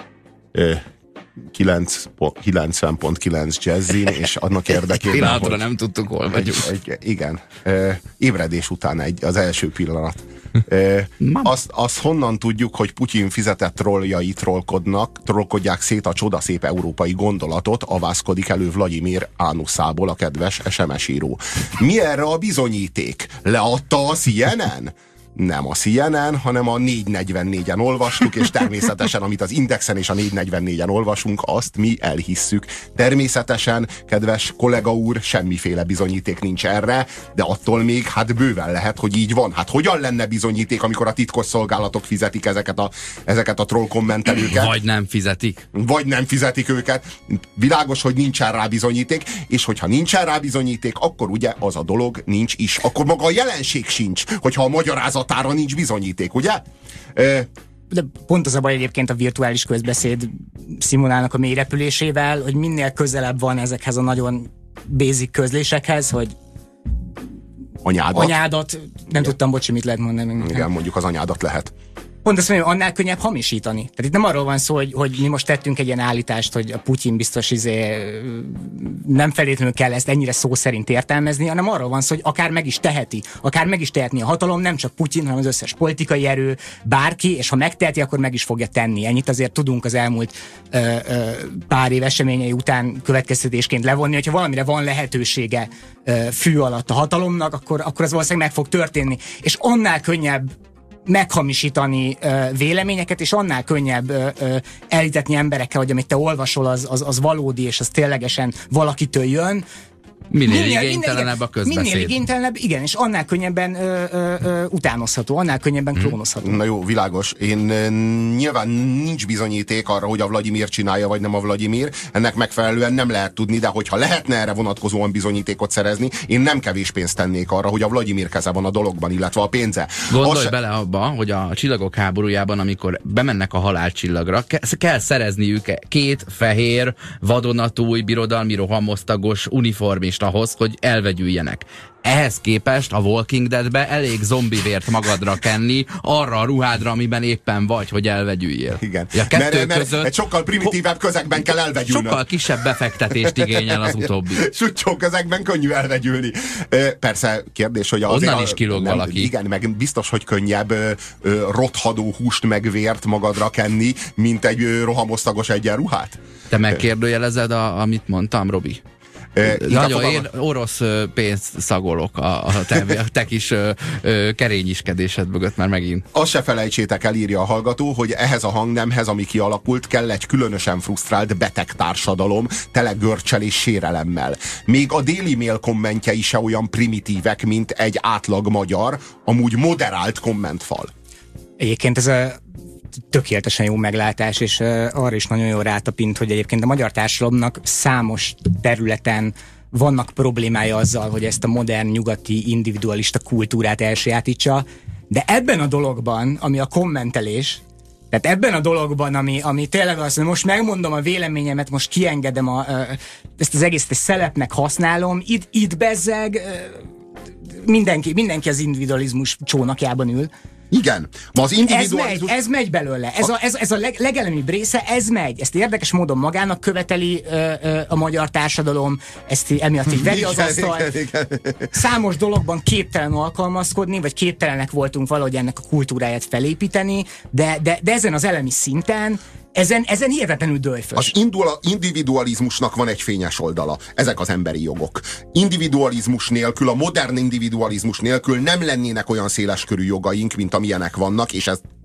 90.9 Jazzin, és annak érdekében, pillanatra nem tudtuk, hol vagyunk. Igen. Ébredés után az első pillanat. Azt honnan tudjuk, hogy Putyin fizetett trolljai trollkodják szét a csodaszép európai gondolatot, avászkodik elő Vladimir ánuszából a kedves SMS író. Mi erre a bizonyíték? Leadta a CNN? Nem a CNN, hanem a 444-en olvastuk, és természetesen, amit az Indexen és a 444-en olvasunk, azt mi elhisszük. Természetesen, kedves kollega úr, semmiféle bizonyíték nincs erre, de attól még hát bőven lehet, hogy így van. Hát hogyan lenne bizonyíték, amikor a titkosszolgálatok fizetik ezeket a troll kommentelőket? Vagy nem fizetik. Vagy nem fizetik őket. Világos, hogy nincsen rá bizonyíték, és hogyha nincsen rá bizonyíték, akkor ugye az a dolog nincs is. Akkor maga a jelenség sincs, hogyha a magyarázatára nincs bizonyíték, ugye? De pont az a baj egyébként a virtuális közbeszéd színvonalnak a mélyrepülésével, hogy minél közelebb van ezekhez a nagyon basic közlésekhez, hogy anyádat nem tudtam, bocsi, mit lehet mondani. Igen, mondjuk az anyádat lehet. Pont azt mondom, annál könnyebb hamisítani. Tehát itt nem arról van szó, hogy mi most tettünk egy ilyen állítást, hogy a Putyin biztos nem feltétlenül kell ezt ennyire szó szerint értelmezni, hanem arról van szó, hogy akár meg is teheti. Akár meg is tehetni a hatalom, nem csak Putyin, hanem az összes politikai erő, bárki, és ha megteheti, akkor meg is fogja tenni. Ennyit azért tudunk az elmúlt pár év eseményei után következtetésként levonni, hogyha valamire van lehetősége fű alatt a hatalomnak, akkor az valószínűleg meg fog történni. És annál könnyebb meghamisítani véleményeket, és annál könnyebb elhitetni emberekkel, hogy amit te olvasol, az valódi, és az ténylegesen valakitől jön. Minél igénytelenebb a közbeszéd. Minél igénytelenebb, igen, és annál könnyebben utánozható, annál könnyebben klónozható. Na jó, világos. Nyilván nincs bizonyíték arra, hogy a Vladimir csinálja, vagy nem a Vladimir. Ennek megfelelően nem lehet tudni, de hogyha lehetne erre vonatkozóan bizonyítékot szerezni, én nem kevés pénzt tennék arra, hogy a Vladimir keze van a dologban, illetve a pénze. Gondolj bele abba, hogy a Csillagok háborújában, amikor bemennek a halálcsillagra, kell szerezniük 2 fehér, vadonatúj, birodalmi rohamosztagos uniformista ahhoz, hogy elvegyüljenek. Ehhez képest a Walking Deadbe elég zombivért magadra kenni arra a ruhádra, amiben éppen vagy, hogy elvegyüljél. Igen. A kettő között egy sokkal primitívebb közegben kell elvegyülnöd. Sokkal kisebb befektetést igényel az utóbbi. Sutyó közegben könnyű elvegyülni. Persze kérdés, hogy onnan is kilóg valaki. Igen, meg biztos, hogy könnyebb rothadó húst meg vért magadra kenni, mint egy rohamosztagos egyenruhát. Te megkérdőjelezed, amit mondtam, Robi? Nagyon, én orosz pénzt szagolok a te kis kerényiskedésed mögött már megint. Azt se felejtsétek el, írja a hallgató, hogy ehhez a hangnemhez, ami kialakult, kell egy különösen frusztrált beteg társadalom, tele görcsel és sérelemmel. Még a Daily Mail kommentjei se olyan primitívek, mint egy átlag magyar, amúgy moderált kommentfal. Egyébként ez a tökéletesen jó meglátás, és arra is nagyon jól rátapint, hogy egyébként a magyar társadalomnak számos területen vannak problémája azzal, hogy ezt a modern, nyugati, individualista kultúrát elsajátítsa, de ebben a dologban, ami a kommentelés, tehát ebben a dologban, ami tényleg az, hogy most megmondom a véleményemet, most kiengedem ezt az egészet egy szelepnek használom, itt bezzeg mindenki az individualizmus csónakjában ül. Igen. Ma az individualizmus... Ez megy belőle. Ez a legelemibb része, ez megy. Ezt érdekes módon magának követeli a magyar társadalom, ezt emiatt így veri az asztalt. Számos dologban képtelen alkalmazkodni, vagy képtelenek voltunk valahogy ennek a kultúráját felépíteni, de ezen az elemi szinten ezen hihetetlenül dőlfös. Az individualizmusnak van egy fényes oldala. Ezek az emberi jogok. Individualizmus nélkül, a modern individualizmus nélkül nem lennének olyan széleskörű jogaink, mint amilyenek vannak, és ez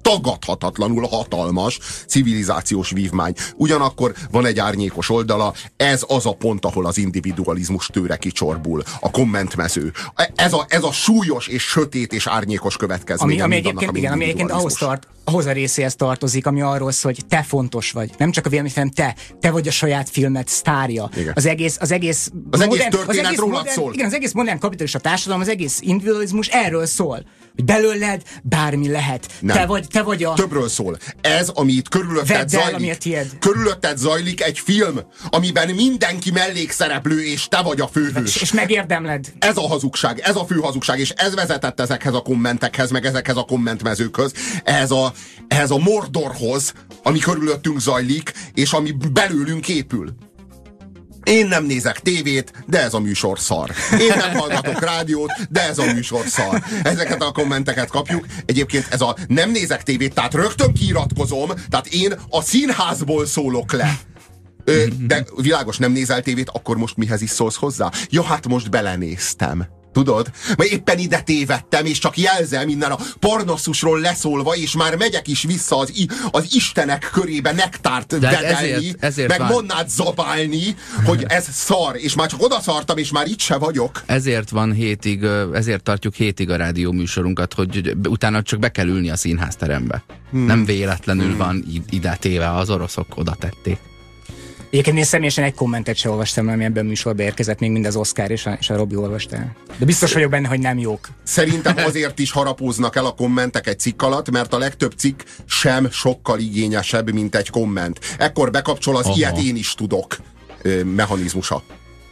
tagadhatatlanul hatalmas civilizációs vívmány. Ugyanakkor van egy árnyékos oldala, ez az a pont, ahol az individualizmus tőre kicsorbul, a kommentmező. Ez a súlyos és sötét és árnyékos következménye. Ami egyébként ahhoz a részéhez tartozik, ami arról szól, hogy te fontos vagy. Nem csak a vélemény, hanem te vagy a saját filmet sztárja. Az egész történet rólad szól. Igen, az egész modern kapitalista társadalom, az egész individualizmus erről szól. Hogy belőled bármi lehet. Te vagy a... Többről szól. Ez, ami itt körülötted zajlik. Körülötted zajlik egy film, amiben mindenki mellékszereplő, és te vagy a főhős. És megérdemled. Ez a hazugság, ez a fő hazugság, és ez vezetett ezekhez a kommentekhez, meg ezekhez a kommentmezőkhöz, ehhez a Mordorhoz, ami körülöttünk zajlik, és ami belőlünk épül. Én nem nézek tévét, de ez a műsor szar. Én nem hallgatok rádiót, de ez a műsor szar. Ezeket a kommenteket kapjuk. Egyébként ez a nem nézek tévét, tehát rögtön kiiratkozom, tehát én a színházból szólok le. De világos, nem nézel tévét, akkor most mihez is szólsz hozzá? Ja, hát most belenéztem. Tudod? Mert éppen ide tévedtem, és csak jelzem innen a Parnasszusról leszólva, és már megyek is vissza az Istenek körébe nektárt vedelni, ezért meg monnát zabálni, hogy ez szar, és már csak odaszartam, és már itt se vagyok. Ezért tartjuk hétig a rádió műsorunkat, hogy utána csak be kell ülni a színházterembe. Nem véletlenül van ide téve, az oroszok oda tették. Egyébként én személyesen egy kommentet sem olvastam, ami ebben a műsorba érkezett, még mind az Oscar és a Robi olvastál. De biztos vagyok benne, hogy nem jók. Szerintem azért is harapóznak el a kommentek egy cikk alatt, mert a legtöbb cikk sem sokkal igényesebb, mint egy komment. Ekkor bekapcsol az ilyet én is tudok mechanizmusa.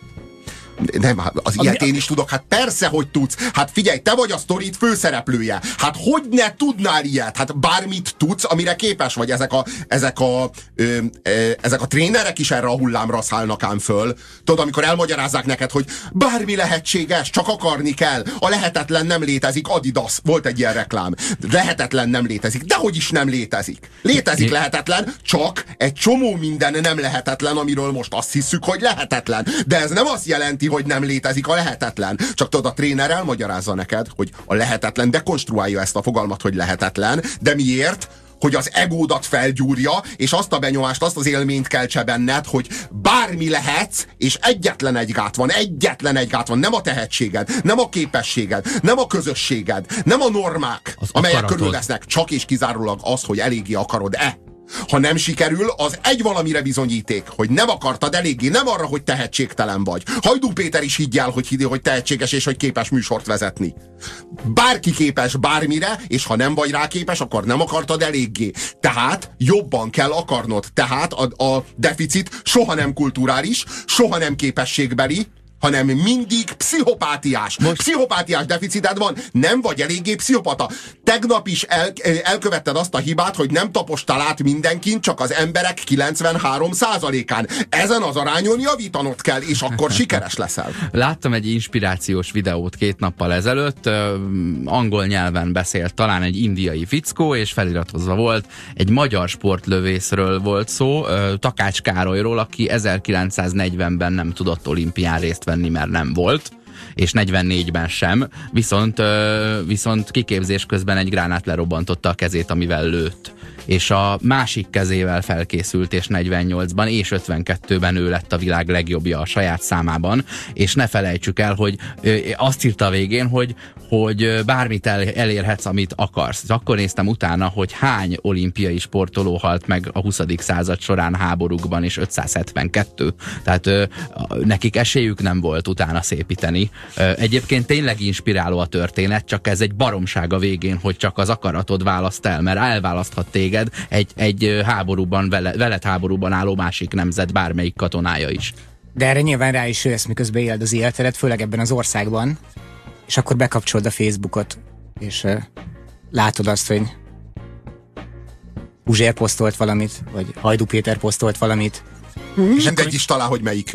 Nem, az ilyet én is tudok, hát persze, hogy tudsz. Hát figyelj, te vagy a sztorit főszereplője. Hát hogy ne tudnál ilyet? Hát bármit tudsz, amire képes vagy. Ezek a trénerek is erre a hullámra szállnak ám föl. Tudod, amikor elmagyarázzák neked, hogy bármi lehetséges, csak akarni kell. A lehetetlen nem létezik. Adidas, volt egy ilyen reklám. Lehetetlen nem létezik. Dehogy is nem létezik. Létezik lehetetlen, csak egy csomó minden nem lehetetlen, amiről most azt hiszük, hogy lehetetlen. De ez nem azt jelenti, hogy nem létezik a lehetetlen. Csak tudod, a tréner elmagyarázza neked, hogy a lehetetlen dekonstruálja ezt a fogalmat, hogy lehetetlen, de miért? Hogy az egódat felgyúrja, és azt a benyomást, azt az élményt keltse benned, hogy bármi lehetsz, és egyetlen egy gát van, nem a tehetséged, nem a képességed, nem a közösséged, nem a normák, amelyek körülvesznek, csak és kizárólag az, hogy eléggé akarod-e. Ha nem sikerül, az egy valamire bizonyíték, hogy nem akartad eléggé, nem arra, hogy tehetségtelen vagy. Hajdú Péter is higgy el, hogy tehetséges és hogy képes műsort vezetni. Bárki képes bármire, és ha nem vagy rá képes, akkor nem akartad eléggé. Tehát jobban kell akarnod. Tehát a deficit soha nem kulturális, soha nem képességbeli, hanem mindig pszichopátiás. Pszichopátiás deficited van, nem vagy eléggé pszichopata. Tegnap is elkövetted azt a hibát, hogy nem tapostál át mindenkin, csak az emberek 93%-án. Ezen az arányon javítanod kell, és akkor sikeres leszel. Láttam egy inspirációs videót 2 nappal ezelőtt, angol nyelven beszélt talán egy indiai fickó, és feliratozva volt, egy magyar sportlövészről volt szó, Takács Károlyról, aki 1940-ben nem tudott olimpián részt venni, mert nem volt, és 44-ben sem, viszont kiképzés közben egy gránát lerobbantotta a kezét, amivel lőtt. És a másik kezével felkészült, és 48-ban és 52-ben ő lett a világ legjobbja a saját számában, és ne felejtsük el, hogy azt írta a végén, hogy bármit elérhetsz, amit akarsz. Akkor néztem utána, hogy hány olimpiai sportoló halt meg a 20. század során háborúkban, és 572. Tehát nekik esélyük nem volt utána szépíteni. Egyébként tényleg inspiráló a történet, csak ez egy baromság a végén, hogy csak az akaratod választ el, mert elválaszthat téged egy háborúban, veled háborúban álló másik nemzet bármelyik katonája is. De erre nyilván rá is jössz, miközben éled az életedet, főleg ebben az országban, és akkor bekapcsolod a Facebookot, és látod azt, hogy Puzsér posztolt valamit, vagy Hajdú Péter posztolt valamit. És mindegy is talán, hogy melyik.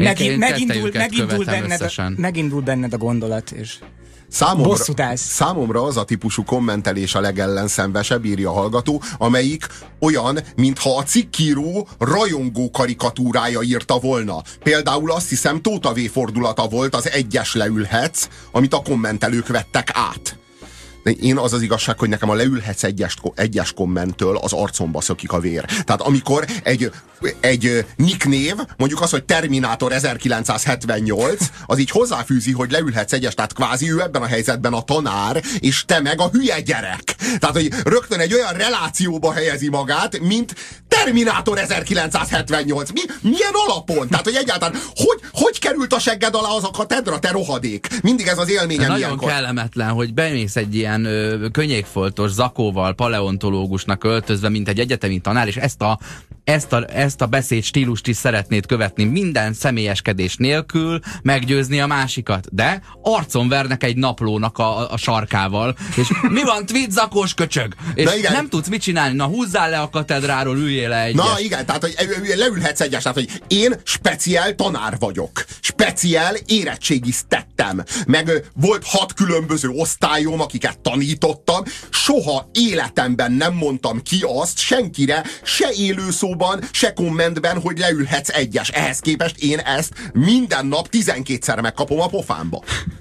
Megindul benned a gondolat, és Számomra az a típusú kommentelés a legellenszenvesebb, írja a hallgató, amelyik olyan, mintha a cikkíró rajongó karikatúrája írta volna. Például azt hiszem Tóta V fordulata volt az egyes leülhetsz, amit a kommentelők vettek át. Én az igazság, hogy nekem a leülhetsz egyes kommenttől az arcomba szökik a vér. Tehát amikor egy nicknév, mondjuk az, hogy Terminátor 1978, az így hozzáfűzi, hogy leülhetsz egyes, tehát kvázi ő ebben a helyzetben a tanár, és te meg a hülye gyerek. Tehát, hogy rögtön egy olyan relációba helyezi magát, mint Terminátor 1978. Milyen alapon? Tehát, hogy egyáltalán hogy került a segged alá az a katedra, te rohadék? Mindig ez az élményem. Nagyon kellemetlen, hogy bemész egy ilyen könnyékfoltos zakóval, paleontológusnak öltözve, mint egy egyetemi tanár, és ezt a beszéd stílust is szeretnéd követni minden személyeskedés nélkül, meggyőzni a másikat. De arcon vernek egy naplónak a sarkával, és mi van, tweet zakós köcsög? És nem tudsz mit csinálni, na húzzál le a katedráról, üljél le egyes. Na igen, tehát hogy leülhetsz egyes, tehát hogy én speciál tanár vagyok. Speciál érettségiztettem. Meg volt 6 különböző osztályom, akiket tanítottam. Soha életemben nem mondtam ki azt senkire, se élőszóban, se kommentben, hogy leülhetsz egyes. Ehhez képest én ezt minden nap 12-szer megkapom a pofámba.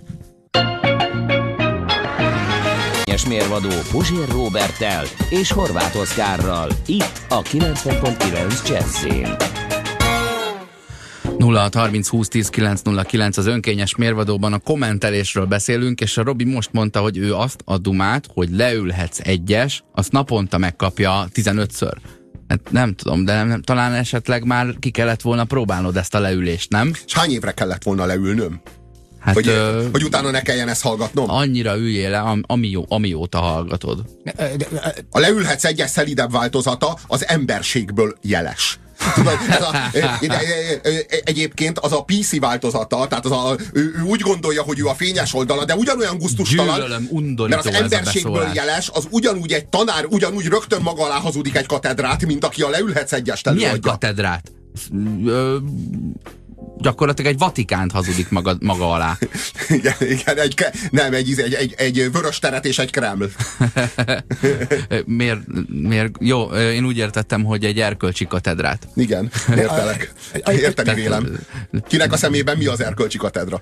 Mérvadó Puzsér Róberttel és Horváth Oszkárral. Itt a 90.9 Jazzyn. 0630 20 10 909 az önkényes mérvadóban a kommentelésről beszélünk, és a Robi most mondta, hogy ő azt a dumát, hogy leülhetsz egyes, azt naponta megkapja 15-ször. Hát nem tudom, de talán esetleg már ki kellett volna próbálnod ezt a leülést, nem? És hány évre kellett volna leülnöm? Hát, hogy utána ne kelljen ezt hallgatnom? Annyira üljél le, amióta hallgatod. A leülhetsz egyes szelidebb változata az emberségből jeles. Tudod, egyébként az a PC változata, tehát ő úgy gondolja, hogy ő a fényes oldala, de ugyanolyan gusztustalan, gyűlölöm, undorító, mert az emberségből jeles, az ugyanúgy egy tanár, ugyanúgy rögtön maga alá hazudik egy katedrát, mint aki a leülhetsz egyest előadja. Milyen katedrát? Gyakorlatilag egy Vatikánt hazudik maga alá. Igen, egy vörös teret és egy Kreml. Miért? Jó, én úgy értettem, hogy egy erkölcsi katedrát. Igen, értelek. Érteni vélem. Kinek a szemében mi az erkölcsi katedra?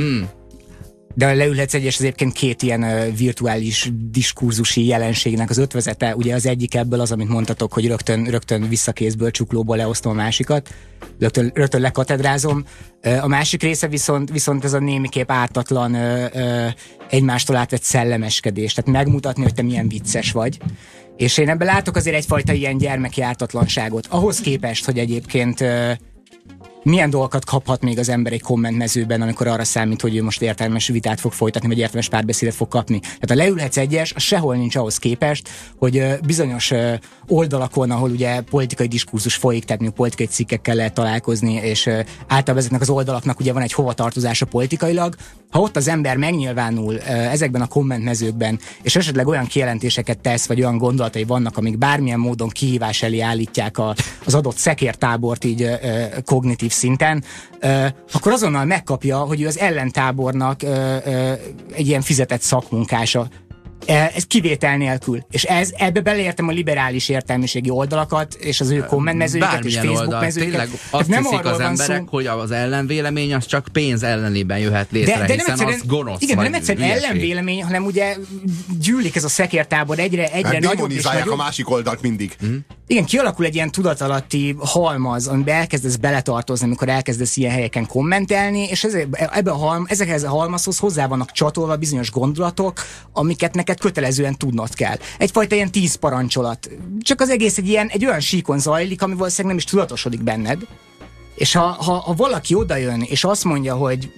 De a leülhetsz egyes az egyébként két ilyen virtuális diskurzusi jelenségnek az ötvözete. Ugye az egyik ebből az, amit mondtatok, hogy rögtön visszakézből, csuklóból leosztom a másikat, rögtön lekatedrázom. A másik része viszont ez a némiképp ártatlan egymástól átvett szellemeskedés. Tehát megmutatni, hogy te milyen vicces vagy. És én ebben látok azért egyfajta ilyen gyermeki ártatlanságot. Ahhoz képest, hogy egyébként milyen dolgokat kaphat még az ember egy kommentmezőben, amikor arra számít, hogy ő most értelmes vitát fog folytatni, vagy értelmes párbeszédet fog kapni. Tehát a leülhetsz egyes, az sehol nincs ahhoz képest, hogy bizonyos oldalakon, ahol ugye politikai diskurzus folyik, tehát politikai cikkekkel lehet találkozni, és általában ezeknek az oldalaknak ugye van egy hovatartozása politikailag. Ha ott az ember megnyilvánul ezekben a kommentmezőkben, és esetleg olyan kijelentéseket tesz, vagy olyan gondolatai vannak, amik bármilyen módon kihívás elé állítják az adott szekértábort így kognitív szinten, akkor azonnal megkapja, hogy ő az ellentábornak egy ilyen fizetett szakmunkása. Ez kivétel nélkül. És ebbe beleértem a liberális értelmiségi oldalakat, és az ő kommentmezőiket, és Facebook mezőiket. Tényleg azt nem hiszik az emberek, hogy az ellenvélemény az csak pénz ellenében jöhet létre, de hiszen az gonosz. Igen, nem egyszerűen ellenvélemény, hanem ugye gyűlik ez a szekértábor egyre nagyobb és nagyobb. A másik oldalt mindig. Igen, kialakul egy ilyen tudatalatti halmaz, amiben elkezdesz beletartozni, amikor elkezdesz ilyen helyeken kommentelni, és ezekhez a halmazhoz hozzá vannak csatolva bizonyos gondolatok, amiket neked kötelezően tudnod kell. Egyfajta ilyen 10 parancsolat. Csak az egész egy olyan síkon zajlik, ami valószínűleg nem is tudatosodik benned. És ha valaki odajön, és azt mondja, hogy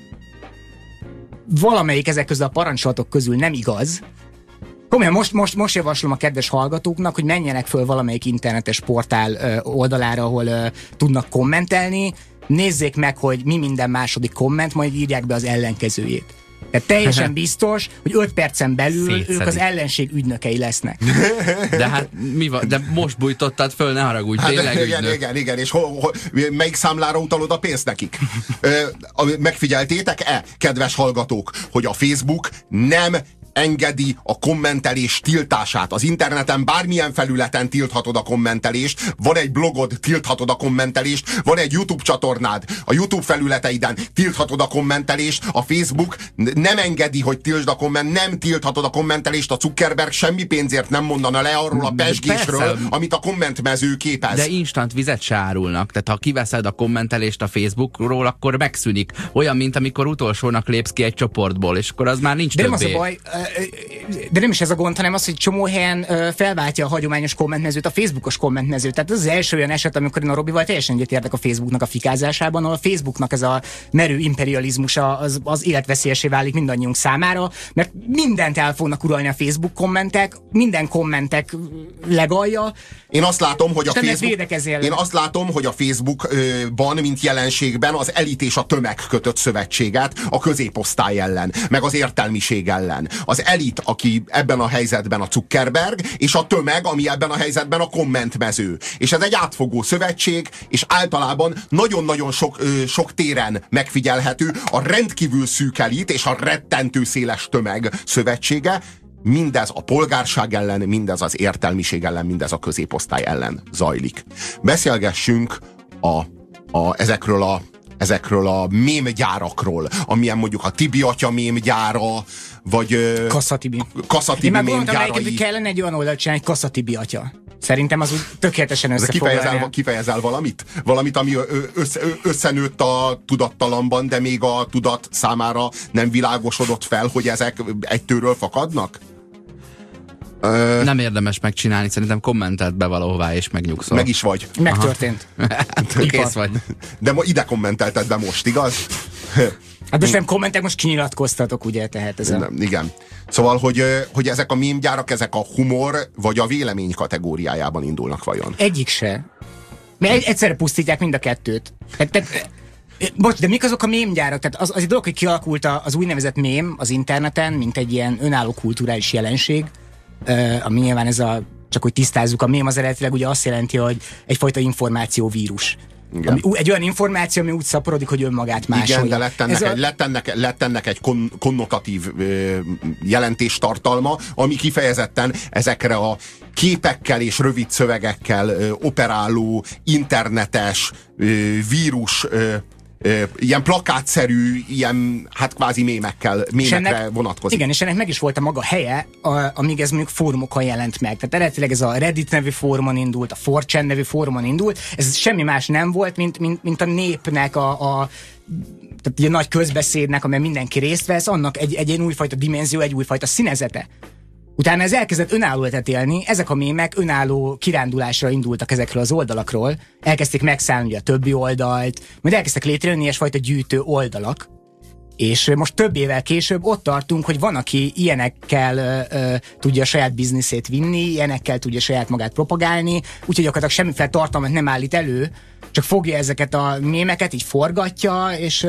valamelyik ezek közül a parancsolatok közül nem igaz, komolyan most javaslom a kedves hallgatóknak, hogy menjenek föl valamelyik internetes portál oldalára, ahol tudnak kommentelni, nézzék meg, hogy mi minden második komment, majd írják be az ellenkezőjét. Tehát teljesen biztos, hogy 5 percen belül ők az ellenség ügynökei lesznek. De hát mi van? De most bújtottad föl, ne haragudj, tényleg ügynök. Igen, és melyik számlára utalod a pénzt nekik? Megfigyeltétek-e, kedves hallgatók, hogy a Facebook nem engedi a kommentelés tiltását. Az interneten bármilyen felületen tilthatod a kommentelést, van egy blogod, tilthatod a kommentelést, van egy YouTube csatornád, a YouTube felületeiden tilthatod a kommentelést, a Facebook nem engedi, hogy tiltsd a nem tilthatod a kommentelést, a Zuckerberg semmi pénzért nem mondana le arról a pezsgésről, amit a kommentmező képez. De instant vizet se árulnak, tehát ha kiveszed a kommentelést a Facebookról, akkor megszűnik. Olyan, mint amikor utolsónak lépsz ki egy csoportból, és akkor az már nincs de többé. nem az a baj, de nem is ez a gond, hanem az, hogy csomó helyen felváltja a hagyományos kommentmezőt a Facebookos kommentmezőt. Tehát ez az első olyan eset, amikor én a Robival teljesen egyetértek a Facebooknak a fikázásában, ahol a Facebooknak ez a merő imperializmusa az életveszélyesé válik mindannyiunk számára, mert mindent el fognak uralni a Facebook kommentek, minden kommentek legalja. Én azt látom, hogy a a Facebookban, mint jelenségben az elit és a tömeg kötött szövetséget a középosztály ellen, meg az értelmiség ellen. Az elit, aki ebben a helyzetben a Zuckerberg, és a tömeg, ami ebben a helyzetben a kommentmező. És ez egy átfogó szövetség, és általában nagyon-nagyon sok téren megfigyelhető a rendkívül szűk elit és a rettentő széles tömeg szövetsége. Mindez a polgárság ellen, mindez az értelmiség ellen, mindez a középosztály ellen zajlik. Beszélgessünk ezekről a mémgyárakról, amilyen mondjuk a Tibi atya mémgyára, vagy Kassa-Tibi. Kassa-Tibi én már gondoltam mémgyárai. hogy kellene egy olyan oldalt csinálni, egy Kassa-Tibi atya. Szerintem az úgy tökéletesen összefoglalja. Kifejezel valamit? Valamit, ami összenőtt a tudattalamban, de még a tudat számára nem világosodott fel, hogy ezek egytőről fakadnak? Nem érdemes megcsinálni, szerintem kommentelt be valahová és megnyugszol. Meg is vagy. Megtörtént. Kész vagy. De ide kommentelted be most, igaz? Hát most nem kommentek, most kinyilatkoztatok, ugye, tehát ez nem, igen. Szóval, hogy ezek a mémgyárak, ezek a humor vagy a vélemény kategóriájában indulnak vajon? Egyik se. Mert egyszerre pusztítják mind a kettőt. Bocs, de mik azok a mémgyárak? Tehát az egy dolog, hogy kialakult az úgynevezett mém az interneten, mint egy ilyen önálló kulturális jelenség, ami nyilván csak hogy tisztázzuk, a mém az eredetileg ugye azt jelenti, hogy egyfajta információvírus. Egy olyan információ, ami úgy szaporodik, hogy önmagát másolja. Igen, de lett ennek egy konnotatív jelentéstartalma, ami kifejezetten ezekre a képekkel és rövid szövegekkel operáló, internetes, vírus, ilyen plakátszerű, ilyen hát kvázi mémekre vonatkozik. Igen, és ennek meg is volt a maga helye, amíg ez mondjuk fórumokon jelent meg. Tehát eredetileg ez a Reddit nevű fórumon indult, a 4chan nevű fórumon indult, ez semmi más nem volt, mint a népnek tehát egy nagy közbeszédnek, amely mindenki részt vesz, annak egy újfajta dimenzió, egy újfajta színezete. Utána ez elkezdett önállóletet élni, ezek a mémek önálló kirándulásra indultak ezekről az oldalakról, elkezdték megszállni a többi oldalt, majd elkezdtek létrejönni ilyesfajta gyűjtő oldalak, és most több évvel később ott tartunk, hogy van, aki ilyenekkel tudja a saját bizniszét vinni, ilyenekkel tudja saját magát propagálni, úgyhogy gyakorlatilag semmiféle tartalmat nem állít elő, csak fogja ezeket a mémeket, így forgatja, és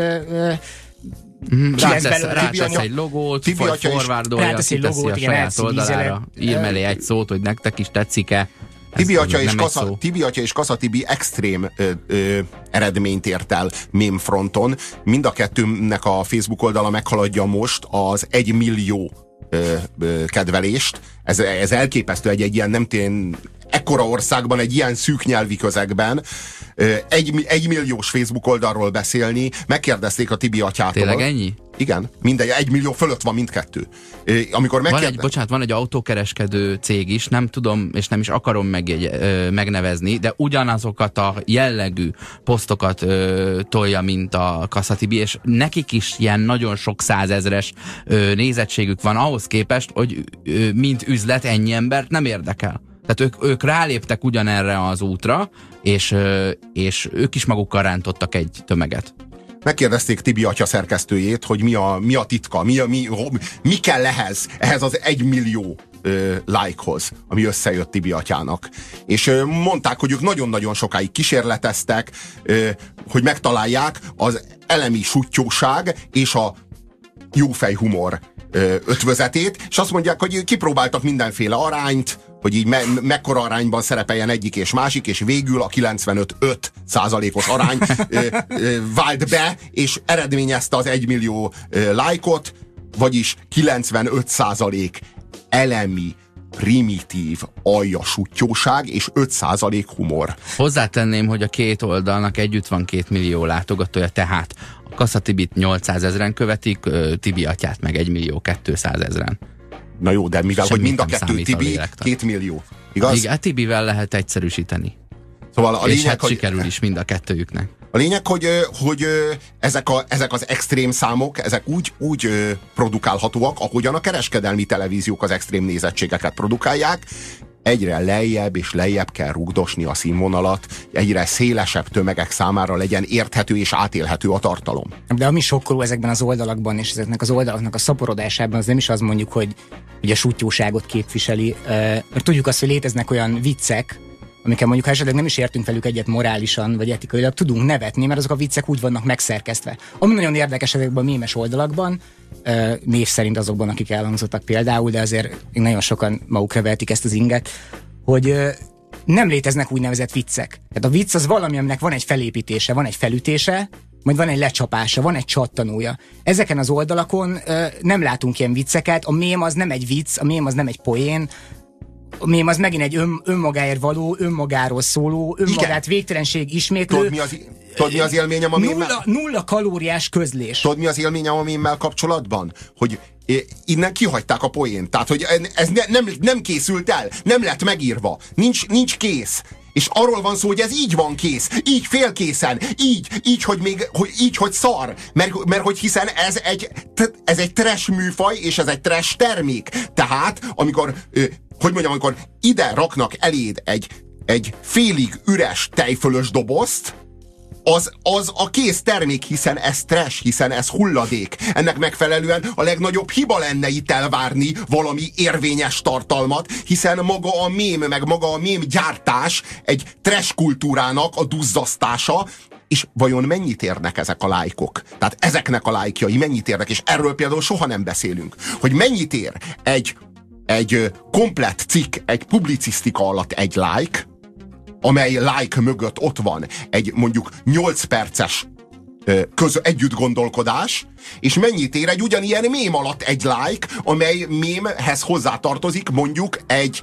rátesz egy logót, forwardolja, kiteszi a saját oldalára, ír mellé egy szót, hogy nektek is tetszik-e. Tibi atya és Kassa-Tibi extrém eredményt ért el meme fronton. Mind a kettőnek a Facebook oldala meghaladja most az 1 millió kedvelést. Ez elképesztő egy ilyen, nem tudom, ekkora országban, egy ilyen szűk nyelvi közegben 1 milliós Facebook oldalról beszélni. Megkérdezték a Tibi atyától. Tényleg ennyi? Igen, mindegy, 1 millió fölött van mindkettő. Amikor van egy autókereskedő cég is, nem tudom, és nem is akarom megnevezni, de ugyanazokat a jellegű posztokat tolja, mint a Kassa-Tibi, és nekik is ilyen nagyon sok százezres nézettségük van ahhoz képest, hogy mint üzlet ennyi embert nem érdekel. Tehát ők ráléptek ugyanerre az útra, és ők is magukkal rántottak egy tömeget. Megkérdezték Tibi atya szerkesztőjét, hogy mi a titka, mi kell ehhez az 1 millió like-hoz, ami összejött Tibi atyának. És mondták, hogy ők nagyon-nagyon sokáig kísérleteztek, hogy megtalálják az elemi suttyóság és a jófej humor ötvözetét, és azt mondják, hogy kipróbáltak mindenféle arányt, hogy így mekkora arányban szerepeljen egyik és másik, és végül a 95-5%-os arány vált be, és eredményezte az 1 millió lájkot, vagyis 95% elemi, primitív aljasútyóság és 5% humor. Hozzátenném, hogy a két oldalnak együtt van 2 millió látogatója, tehát a Kassa Tibit 800 000 követik, Tibi atyát meg 1 200 000. Na jó, de mivel, hogy mind a kettő Tibi, 2 millió. Igaz? Igen, Tibivel lehet egyszerűsíteni. Szóval a lényeg, és hát hogy sikerül is mind a kettőjüknek. A lényeg, hogy ezek az extrém számok, ezek úgy produkálhatóak, ahogyan a kereskedelmi televíziók az extrém nézettségeket produkálják. Egyre lejjebb és lejjebb kell rugdosni a színvonalat, egyre szélesebb tömegek számára legyen érthető és átélhető a tartalom. De ami sokkoló ezekben az oldalakban, és ezeknek az oldalaknak a szaporodásában, az nem is az mondjuk, hogy a sútyóságot képviseli, mert tudjuk azt, hogy léteznek olyan viccek, amikkel mondjuk, ha esetleg nem is értünk velük egyet morálisan, vagy etikailag, tudunk nevetni, mert azok a viccek úgy vannak megszerkesztve. Ami nagyon érdekes ezekben a mémes oldalakban, név szerint azokban, akik elhangzottak például, de azért nagyon sokan magukra vehetik ezt az inget, hogy nem léteznek úgynevezett viccek. Tehát a vicc az valami, aminek van egy felépítése, van egy felütése, majd van egy lecsapása, van egy csattanója. Ezeken az oldalakon nem látunk ilyen vicceket, a mém az nem egy vicc, a mém az nem egy poén, a mém az megint egy önmagáért való, önmagáról szóló, önmagát végtelenség ismétlő. Tudod, mi az élményem a mémmel? Nulla kalóriás közlés. Tudod, mi az élményem a mémmel kapcsolatban? Hogy innen kihagyták a poént. Tehát, hogy ez nem készült el, nem lett megírva, nincs kész. És arról van szó, hogy ez így van kész, így félkészen, így hogy szar. Mert hogy hiszen ez egy trash műfaj, és ez egy trash termék. Tehát, amikor ide raknak eléd egy félig üres tejfölös dobozt, az a kész termék, hiszen ez trash, hiszen ez hulladék. Ennek megfelelően a legnagyobb hiba lenne itt elvárni valami érvényes tartalmat, hiszen maga a mém, meg maga a mém gyártás egy trash kultúrának a duzzasztása, és vajon mennyit érnek ezek a lájkok? Tehát ezeknek a lájkjai mennyit érnek, és erről például soha nem beszélünk. Hogy mennyit ér egy komplett cikk, egy publicisztika alatt egy like, amely like mögött ott van egy mondjuk 8 perces együttgondolkodás, és mennyit ér egy ugyanilyen mém alatt egy like, amely mémhez hozzátartozik mondjuk egy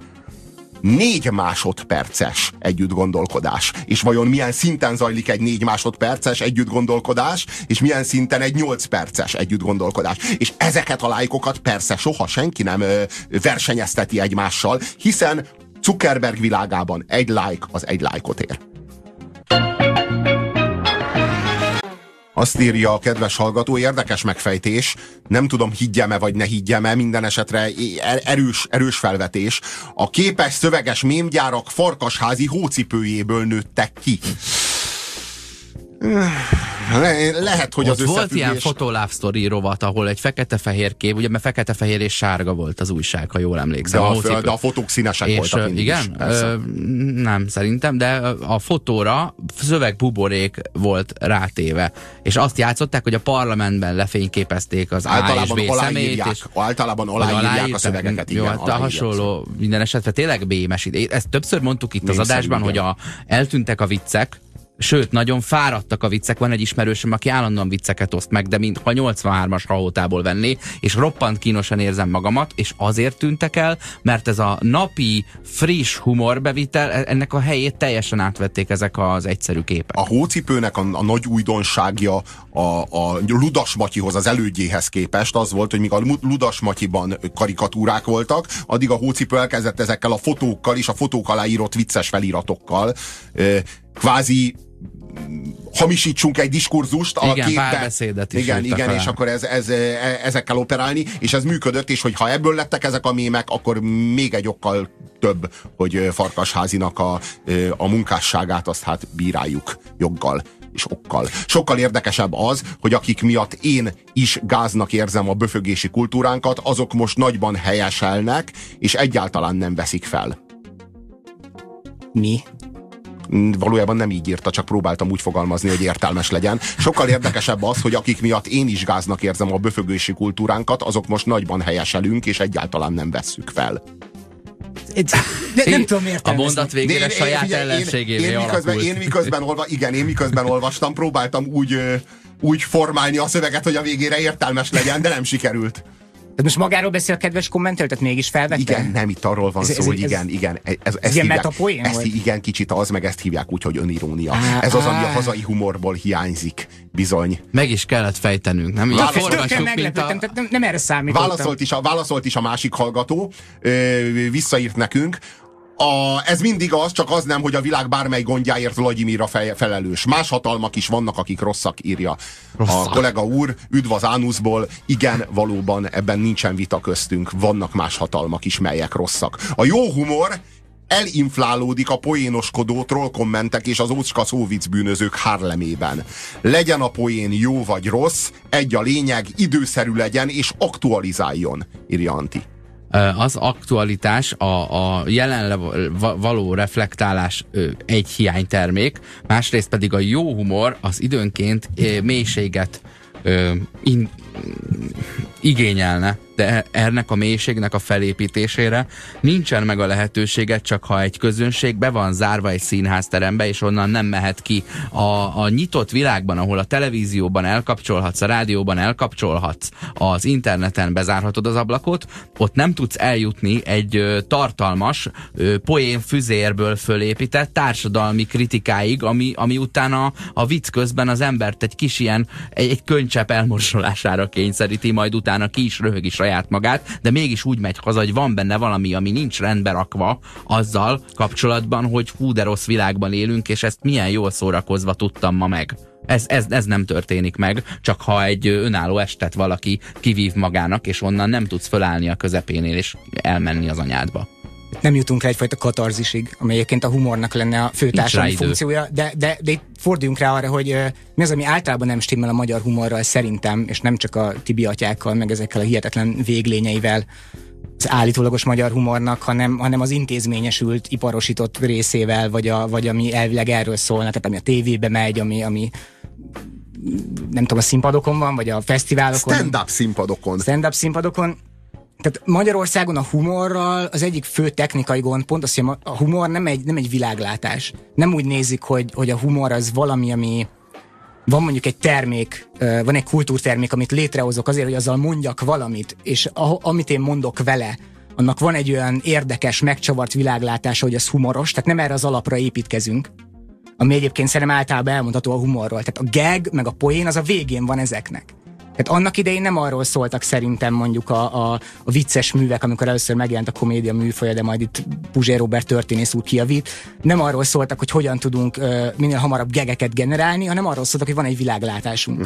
4 másodperces együttgondolkodás. És vajon milyen szinten zajlik egy 4 másodperces együttgondolkodás, és milyen szinten egy 8 perces együttgondolkodás. És ezeket a lájkokat persze soha senki nem versenyezteti egymással, hiszen Zuckerberg világában egy like az egy lájkot ér. Azt írja a kedves hallgató, érdekes megfejtés, nem tudom, higgyem-e vagy ne higgyem-e, minden esetre erős felvetés. A képes szöveges mémgyárak farkasházi hócipőjéből nőttek ki. Lehet, hogy ott az összefüggés... volt ilyen Photolove Story rovat, ahol egy fekete-fehér kép, ugye mert fekete-fehér és sárga volt az újság, ha jól emlékszem. De a fotók színesek és, voltak mindig igen? is. Nem, szerintem, de a fotóra szövegbuborék volt rátéve. És azt játszották, hogy a parlamentben lefényképezték az A és B személyt. Általában aláírják a szövegeket. Jó, igen, hát a hasonló minden esetre tényleg bémes. Ezt többször mondtuk itt az adásban, hogy eltűntek a viccek, sőt, nagyon fáradtak a viccek. Van egy ismerősöm, aki állandóan vicceket oszt meg, de mintha 83-as rahótából venné, és roppant kínosan érzem magamat, és azért tűntek el, mert ez a napi, friss humorbevitel, ennek a helyét teljesen átvették ezek az egyszerű képek. A hócipőnek a nagy újdonságja a Ludas Matyihoz, az elődjéhez képest az volt, hogy míg a Ludas Matyiban karikatúrák voltak, addig a hócipő elkezdett ezekkel a fotókkal és a fotók alá írott vicces feliratokkal kvázi hamisítsunk egy diskurzust a képbe. Párbeszédet is. Igen, és akkor ezekkel operálni, és ez működött, és hogyha ebből lettek ezek a mémek, akkor még egy okkal több, hogy Farkasházinak a munkásságát azt hát bíráljuk joggal és okkal. Sokkal érdekesebb az, hogy akik miatt én is gáznak érzem a böfögési kultúránkat, azok most nagyban helyeselnek, és egyáltalán nem veszik fel. Mi? Valójában nem így írta, csak próbáltam úgy fogalmazni, hogy értelmes legyen. Sokkal érdekesebb az, hogy akik miatt én is gáznak érzem a böfögési kultúránkat, azok most nagyban helyeselünk, és egyáltalán nem vesszük fel. Nem tudom értelmezni. A mondat végére saját ellenségévé alakult. Én miközben olvastam, próbáltam úgy formálni a szöveget, hogy a végére értelmes legyen, de nem sikerült. most magáról beszél a kedves kommentelő, tehát mégis felvettem? Igen, nem, itt arról van szó, hogy igen. Ez ilyen metapoén? Igen, kicsit az, meg ezt hívják úgy, hogy önirónia. Ez az, ami a hazai humorból hiányzik, bizony. Meg is kellett fejtenünk, nem? Nem erre számítottam. Válaszolt is a másik hallgató, visszaírt nekünk. Ez mindig az, csak az nem, hogy a világ bármely gondjáért Vladimir a felelős. Más hatalmak is vannak, akik rosszak, írja a kollega úr. Üdv az ánuszból. Igen, valóban ebben nincsen vita köztünk. Vannak más hatalmak is, melyek rosszak. A jó humor elinflálódik a poénoskodó trollkommentek és az ócska szóvic bűnözők Harlemében. Legyen a poén jó vagy rossz, egy a lényeg, időszerű legyen és aktualizáljon, írja Anti. Az aktualitás, a jelenle való reflektálás egy hiánytermék, másrészt pedig a jó humor az időnként mélységet igényelne, de ennek a mélységnek a felépítésére nincsen meg a lehetőséget, csak ha egy közönség be van zárva egy színházterembe, és onnan nem mehet ki. A nyitott világban, ahol a televízióban elkapcsolhatsz, a rádióban elkapcsolhatsz, az interneten bezárhatod az ablakot, ott nem tudsz eljutni egy tartalmas, poén füzérből fölépített társadalmi kritikáig, ami utána a vicc közben az embert egy kis ilyen, egy könycsepp elmosolására kényszeríti, majd utána ki is röhögi saját magát, de mégis úgy megy haza, hogy van benne valami, ami nincs rendbe rakva azzal kapcsolatban, hogy hú, de rossz világban élünk, és ezt milyen jól szórakozva tudtam ma meg. Ez nem történik meg, csak ha egy önálló estet valaki kivív magának, és onnan nem tudsz fölállni a közepénél, és elmenni az anyádba. Nem jutunk rá egyfajta katarzisig, ami egyébként a humornak lenne a fő társadalmi funkciója, de itt forduljunk rá arra, hogy mi az, ami általában nem stimmel a magyar humorral szerintem, és nem csak a Tibi atyákkal, meg ezekkel a hihetetlen véglényeivel az állítólagos magyar humornak, hanem az intézményesült, iparosított részével, vagy ami elvileg erről szólna, tehát ami a tévébe megy, ami nem tudom, a színpadokon van, vagy a fesztiválokon. Stand-up színpadokon. Tehát Magyarországon a humorral az egyik fő technikai gond pont az, hogy a humor nem egy világlátás. Nem úgy nézik, hogy a humor az valami, ami van mondjuk egy termék, van egy kultúrtermék, amit létrehozok azért, hogy azzal mondjak valamit, és amit én mondok vele, annak van egy olyan érdekes, megcsavart világlátása, hogy az humoros, tehát nem erre az alapra építkezünk, ami egyébként szerintem általában elmondható a humorról. Tehát a gag, meg a poén az a végén van ezeknek. Tehát annak idején nem arról szóltak szerintem mondjuk a vicces művek, amikor először megjelent a komédia műfaja, de majd itt Puzsér Róbert történész úr kijavít. Nem arról szóltak, hogy hogyan tudunk minél hamarabb gegeket generálni, hanem arról szóltak, hogy van egy világlátásunk.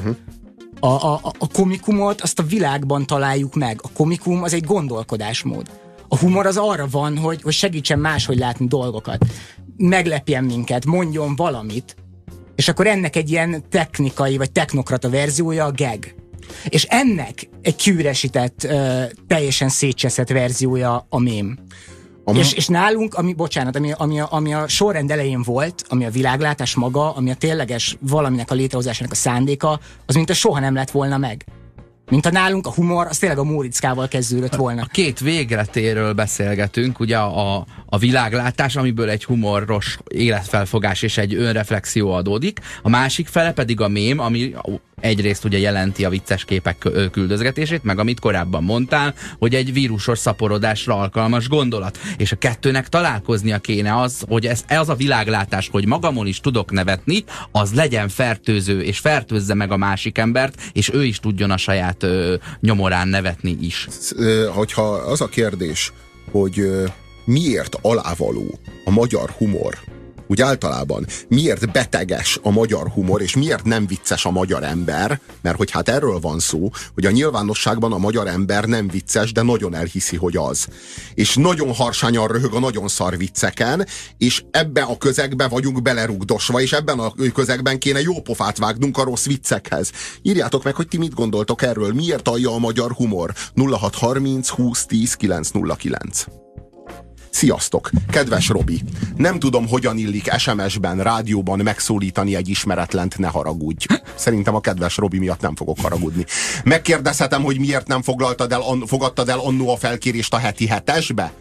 A komikumot azt a világban találjuk meg. A komikum az egy gondolkodásmód. A humor az arra van, hogy segítsen máshogy látni dolgokat. Meglepjen minket, mondjon valamit, és akkor ennek egy ilyen technikai vagy technokrata verziója a gag. És ennek egy kiüresített, teljesen szétcseszett verziója a mém. És nálunk, ami a sorrend elején volt, ami a világlátás maga, ami a tényleges valaminek a létrehozásának a szándéka, az mint a soha nem lett volna meg. Mint a nálunk a humor, az tényleg a Móriczkával kezdődött volna. A két végletéről beszélgetünk, ugye a világlátás, amiből egy humoros életfelfogás és egy önreflexió adódik, a másik fele pedig a mém, ami egyrészt ugye jelenti a vicces képek küldözgetését, meg amit korábban mondtál, hogy egy vírusos szaporodásra alkalmas gondolat. És a kettőnek találkoznia kéne az, hogy ez a világlátás, hogy magamon is tudok nevetni, az legyen fertőző, és fertőzze meg a másik embert, és ő is tudjon a saját nyomorán nevetni is. Hogyha az a kérdés, hogy miért alávaló a magyar humor, úgy általában, miért beteges a magyar humor, és miért nem vicces a magyar ember, mert hogy hát erről van szó, hogy a nyilvánosságban a magyar ember nem vicces, de nagyon elhiszi, hogy az. És nagyon harsányan röhög a nagyon szar vicceken, és ebbe a közegbe vagyunk belerugdosva, és ebben a közegben kéne jó pofát vágnunk a rossz viccekhez. Írjátok meg, hogy ti mit gondoltok erről, miért alja a magyar humor? 0630 20 10 909. Sziasztok! Kedves Robi! Nem tudom, hogyan illik SMS-ben, rádióban megszólítani egy ismeretlent, ne haragudj. Szerintem a kedves Robi miatt nem fogok haragudni. Megkérdezhetem, hogy miért nem fogadtad el annó a felkérést a heti hetesbe?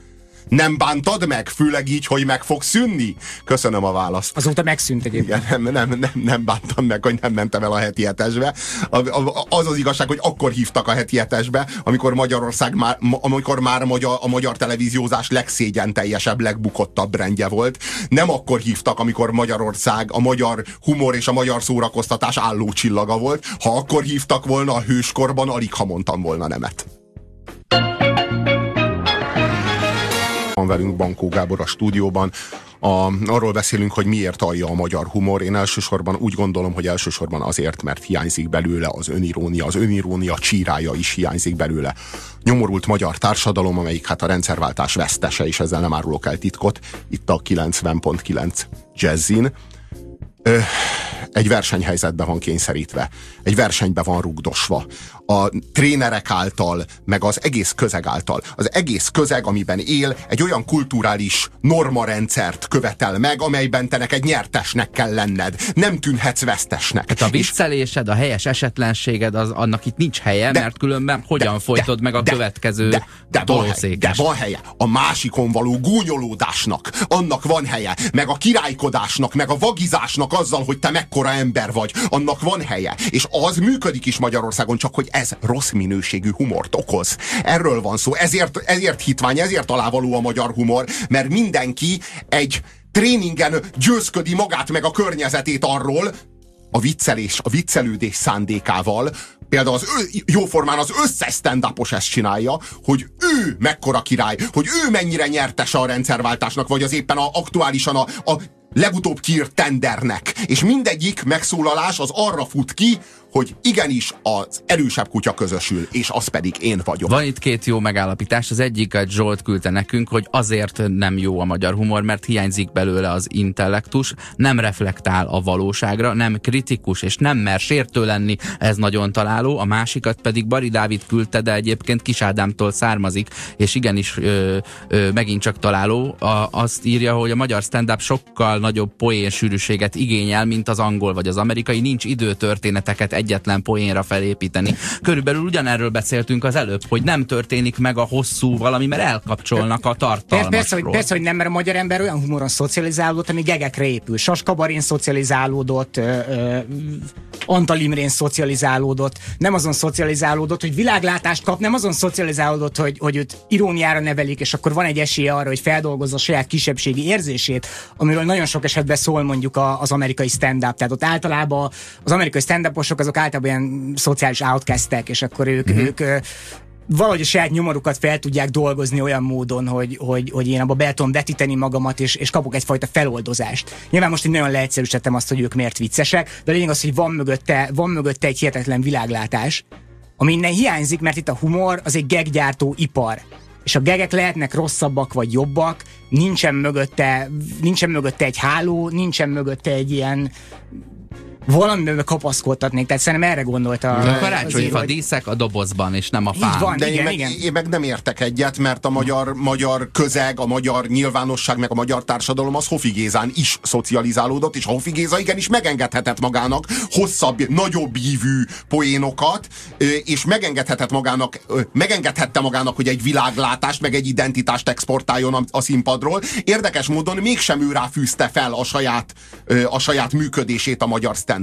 Nem bántad meg? Főleg így, hogy meg fog szűnni? Köszönöm a választ. Azóta megszűnt egyébként. Igen, nem bántam meg, hogy nem mentem el a heti hetesbe. Az igazság, hogy akkor hívtak a heti hetesbe, amikor már a magyar televíziózás legszégyenteljesebb, legbukottabb rendje volt. Nem akkor hívtak, amikor Magyarország, a magyar humor és a magyar szórakoztatás állócsillaga volt. Ha akkor hívtak volna a hőskorban, aligha mondtam volna nemet. Van velünk Bankó Gábor a stúdióban. Arról beszélünk, hogy miért alja a magyar humor. Én elsősorban úgy gondolom, hogy elsősorban azért, mert hiányzik belőle az önirónia csírája is hiányzik belőle. Nyomorult magyar társadalom, amelyik hát a rendszerváltás vesztese, és ezzel nem árulok el titkot, itt a 90.9 Jazzin. Egy versenyhelyzetbe van kényszerítve, egy versenybe van rugdosva. A trénerek által, meg az egész közeg által. Az egész közeg, amiben él, egy olyan kulturális normarendszert követel meg, amelyben te neked nyertesnek kell lenned. Nem tűnhetsz vesztesnek. Hát a viccelésed, a helyes esetlenséged, annak itt nincs helye, mert különben hogyan folytod meg a következő tolószékes. De van helye. A másikon való gúnyolódásnak, annak van helye. Meg a királykodásnak, meg a vagizásnak azzal, hogy te mekkora ember vagy, annak van helye. És az működik is Magyarországon, csak hogy ez rossz minőségű humort okoz. Erről van szó. Ezért hitvány, ezért alávaló a magyar humor, mert mindenki egy tréningen győzködi magát meg a környezetét arról, a viccelődés szándékával. Például jóformán az összes stand-upos ezt csinálja, hogy ő mekkora király, hogy ő mennyire nyertese a rendszerváltásnak, vagy az éppen aktuálisan a legutóbb kiírt tendernek. És mindegyik megszólalás az arra fut ki, hogy igenis az erősebb kutya közösül, és az pedig én vagyok. Van itt két jó megállapítás. Az egyiket Zsolt küldte nekünk, hogy azért nem jó a magyar humor, mert hiányzik belőle az intellektus, nem reflektál a valóságra, nem kritikus, és nem mer sértő lenni, ez nagyon találó. A másikat pedig Bari Dávid küldte, de egyébként Kis Ádámtól származik, és igenis megint csak találó. Azt írja, hogy a magyar stand-up sokkal nagyobb poén sűrűséget igényel, mint az angol vagy az amerikai. Nincs idő történeteket egyetlen poénra felépíteni. Körülbelül ugyanerről beszéltünk az előbb, hogy nem történik meg a hosszú valami, mert elkapcsolnak a tartalmasról. Persze, hogy nem, mert a magyar ember olyan humoron szocializálódott, ami gegekre épül. Saska Barén szocializálódott, Antal Imrén szocializálódott, nem azon szocializálódott, hogy világlátást kap, nem azon szocializálódott, hogy őt iróniára nevelik, és akkor van egy esélye arra, hogy feldolgozza a saját kisebbségi érzését, amiről nagyon sok esetben szól mondjuk az amerikai stand-up. Tehát ott általában az amerikai stand-uposok azok általában ilyen szociális outcastek, és akkor ők valahogy a saját nyomorukat fel tudják dolgozni olyan módon, hogy én abba be tudom vetíteni magamat, és kapok egyfajta feloldozást. Nyilván most én nagyon leegyszerűsítettem azt, hogy ők miért viccesek, de a lényeg az, hogy van mögötte egy hihetetlen világlátás, ami innen hiányzik, mert itt a humor az egy gaggyártó ipar. És a gegek lehetnek rosszabbak vagy jobbak, nincsen mögötte egy háló, nincsen mögötte egy ilyen valamiben kapaszkodtatnék, tehát szerintem erre gondolt a karácsonyfa díszek a dobozban, és nem a fán. Van, de igen, én meg nem értek egyet, mert a magyar közeg, a magyar nyilvánosság, meg a magyar társadalom az Hofi Gézán is szocializálódott, és a Hofi Géza igenis megengedhetett magának hosszabb, nagyobb ívű poénokat, és megengedhette magának, hogy egy világlátást, meg egy identitást exportáljon a színpadról. Érdekes módon mégsem ő ráfűzte fel a saját működését a magyar stand-up.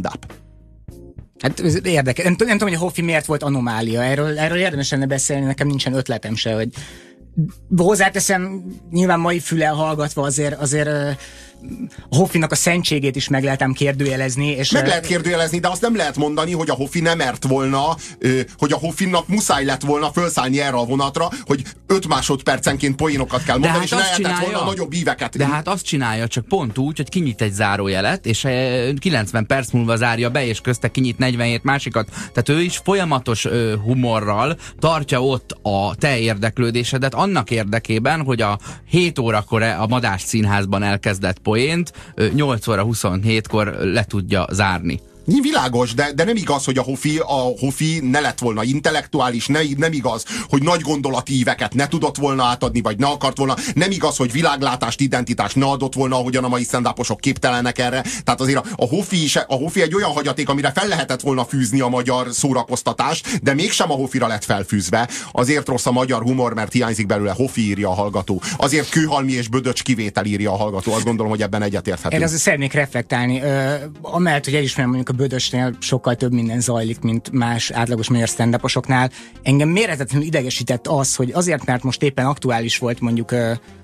Hát ez érdekes. Nem tudom, hogy a Hofi miért volt anomália. Erről érdemes lenne beszélni, nekem nincsen ötletem se, hogy hozzáteszem, nyilván mai füllel hallgatva azért a Hoffinak a szentségét is meg lehetem kérdőjelezni. És meg lehet kérdőjelezni, de azt nem lehet mondani, hogy a Hoffi nem mert volna, hogy a Hoffinnak muszáj lett volna felszállni erre a vonatra, hogy 5 másodpercenként poénokat kell mondani, és lehetett volna nagyobb íveket. De hát azt csinálja, csak pont úgy, hogy kinyit egy zárójelet, és 90 perc múlva zárja be, és közte kinyit 47 másikat. Tehát ő is folyamatos humorral tartja ott a te érdeklődésedet annak érdekében, hogy a 7 órakor a Madách Színházban elkezdett poént 8 óra 27-kor le tudja zárni. Világos, de nem igaz, hogy a Hofi ne lett volna intellektuális, nem igaz, hogy nagy gondolati íveket ne tudott volna átadni, vagy ne akart volna, nem igaz, hogy világlátást, identitást ne adott volna, ahogyan a mai stand-uposok képtelenek erre. Tehát azért a Hofi egy olyan hagyaték, amire fel lehetett volna fűzni a magyar szórakoztatást, de mégsem a Hofira lett felfűzve. Azért rossz a magyar humor, mert hiányzik belőle, Hofi, írja a hallgató. Azért Kőhalmi és Bödöcs kivétel, írja a hallgató. Azt gondolom, hogy ebben egyetérthetünk. Én azért szeretnék reflektálni. Amellett, hogy elismerem, mondjuk a Bödöcsnél sokkal több minden zajlik, mint más átlagos magyar stand-uposoknál. Engem méretetlenül idegesített az, hogy azért, mert most éppen aktuális volt mondjuk...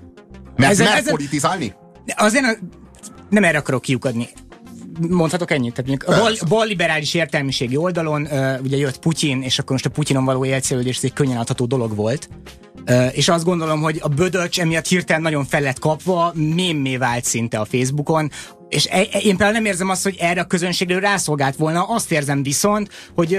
Mert politizálni? Azért nem erre akarok kiukadni. Mondhatok ennyit? Tehát a balliberális értelmiségi oldalon ugye jött Putyin, és akkor most a Putyinon való élcélődés ez egy könnyen adható dolog volt. És azt gondolom, hogy a Bödöcs emiatt hirtelen nagyon fel lett kapva, mémmé vált szinte a Facebookon, és én például nem érzem azt, hogy erre a közönségről rászolgált volna, azt érzem viszont, hogy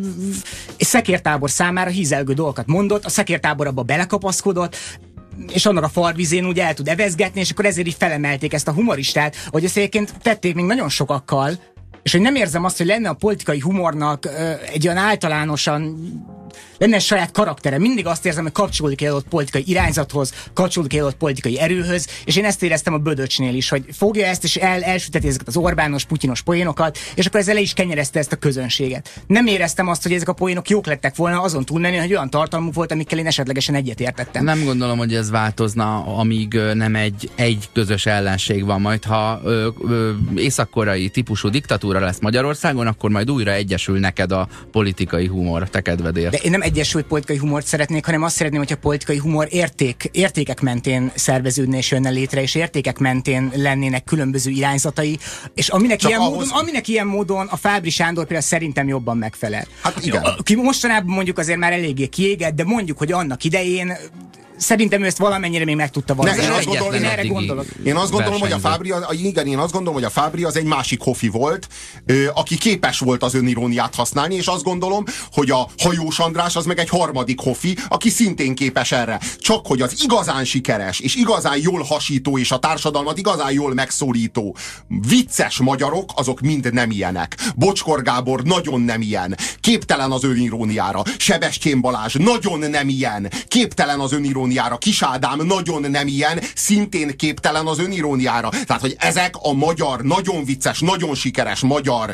egy szekértábor számára hízelgő dolgokat mondott, a szekértábor abba belekapaszkodott, és annak a farvizén úgy el tud evezgetni, és akkor ezért így felemelték ezt a humoristát, hogy ezt egyébként tették még nagyon sokakkal, és hogy nem érzem azt, hogy lenne a politikai humornak egy olyan általánosan lenne egy saját karaktere. Mindig azt érzem, hogy kapcsolódik egy adott politikai irányzathoz, kapcsolódik egy adott politikai erőhöz, és én ezt éreztem a Bödöcsnél is, hogy fogja ezt, és elsüteti ezeket az Orbános, putyinos poénokat, és akkor ezzel le is kenyerezte ezt a közönséget. Nem éreztem azt, hogy ezek a poénok jók lettek volna, azon túlmenően, hogy olyan tartalmuk volt, amikkel én esetlegesen egyetértettem. Nem gondolom, hogy ez változna, amíg nem egy közös ellenség van. Majd ha észak-koreai típusú diktatúra lesz Magyarországon, akkor majd újra egyesül neked a politikai humor, te kedvedért. De én nem egyesült politikai humort szeretnék, hanem azt szeretném, hogy a politikai humor értékek mentén szerveződne és jönne létre, és értékek mentén lennének különböző irányzatai, és aminek ilyen módon a Fábry Sándor például szerintem jobban megfelel. Hát igen. Ki mostanában mondjuk azért már eléggé kiégett, de mondjuk, hogy annak idején szerintem ő ezt valamennyire még meg tudta valami. Én erre gondolok. Én azt gondolom, hogy a Fábry az egy másik Hofi volt, aki képes volt az öniróniát használni, és azt gondolom, hogy a Hajós András az meg egy harmadik Hofi, aki szintén képes erre. Csak hogy az igazán sikeres, és igazán jól hasító, és a társadalmat igazán jól megszólító vicces magyarok, azok mind nem ilyenek. Bocskor Gábor nagyon nem ilyen. Képtelen az öniróniára. Sebestyén Balázs nagyon nem ilyen. Képtelen az öniróniára. Kis Ádám nagyon nem ilyen, szintén képtelen az öniróniára. Tehát, hogy ezek a magyar, nagyon vicces, nagyon sikeres magyar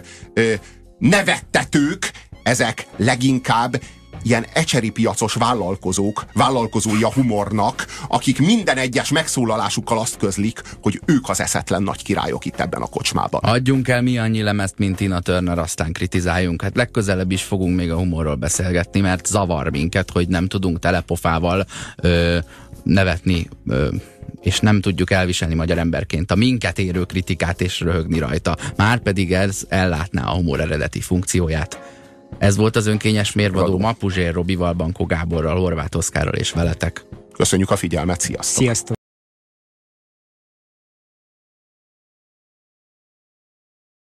nevettetők, ezek leginkább ilyen ecseri piacos vállalkozói a humornak, akik minden egyes megszólalásukkal azt közlik, hogy ők az eszetlen nagy királyok itt ebben a kocsmában. Adjunk el mi annyi lemezt, mint Tina Turner, aztán kritizáljunk. Hát legközelebb is fogunk még a humorról beszélgetni, mert zavar minket, hogy nem tudunk telepofával nevetni, és nem tudjuk elviselni magyar emberként a minket érő kritikát és röhögni rajta. Márpedig ez ellátná a humor eredeti funkcióját. Ez volt az önkényes mérvadó ma Puzsér Robival, Bankó Gáborral, Horváth Oszkárral és veletek. Köszönjük a figyelmet, sziasztok! Sziasztok!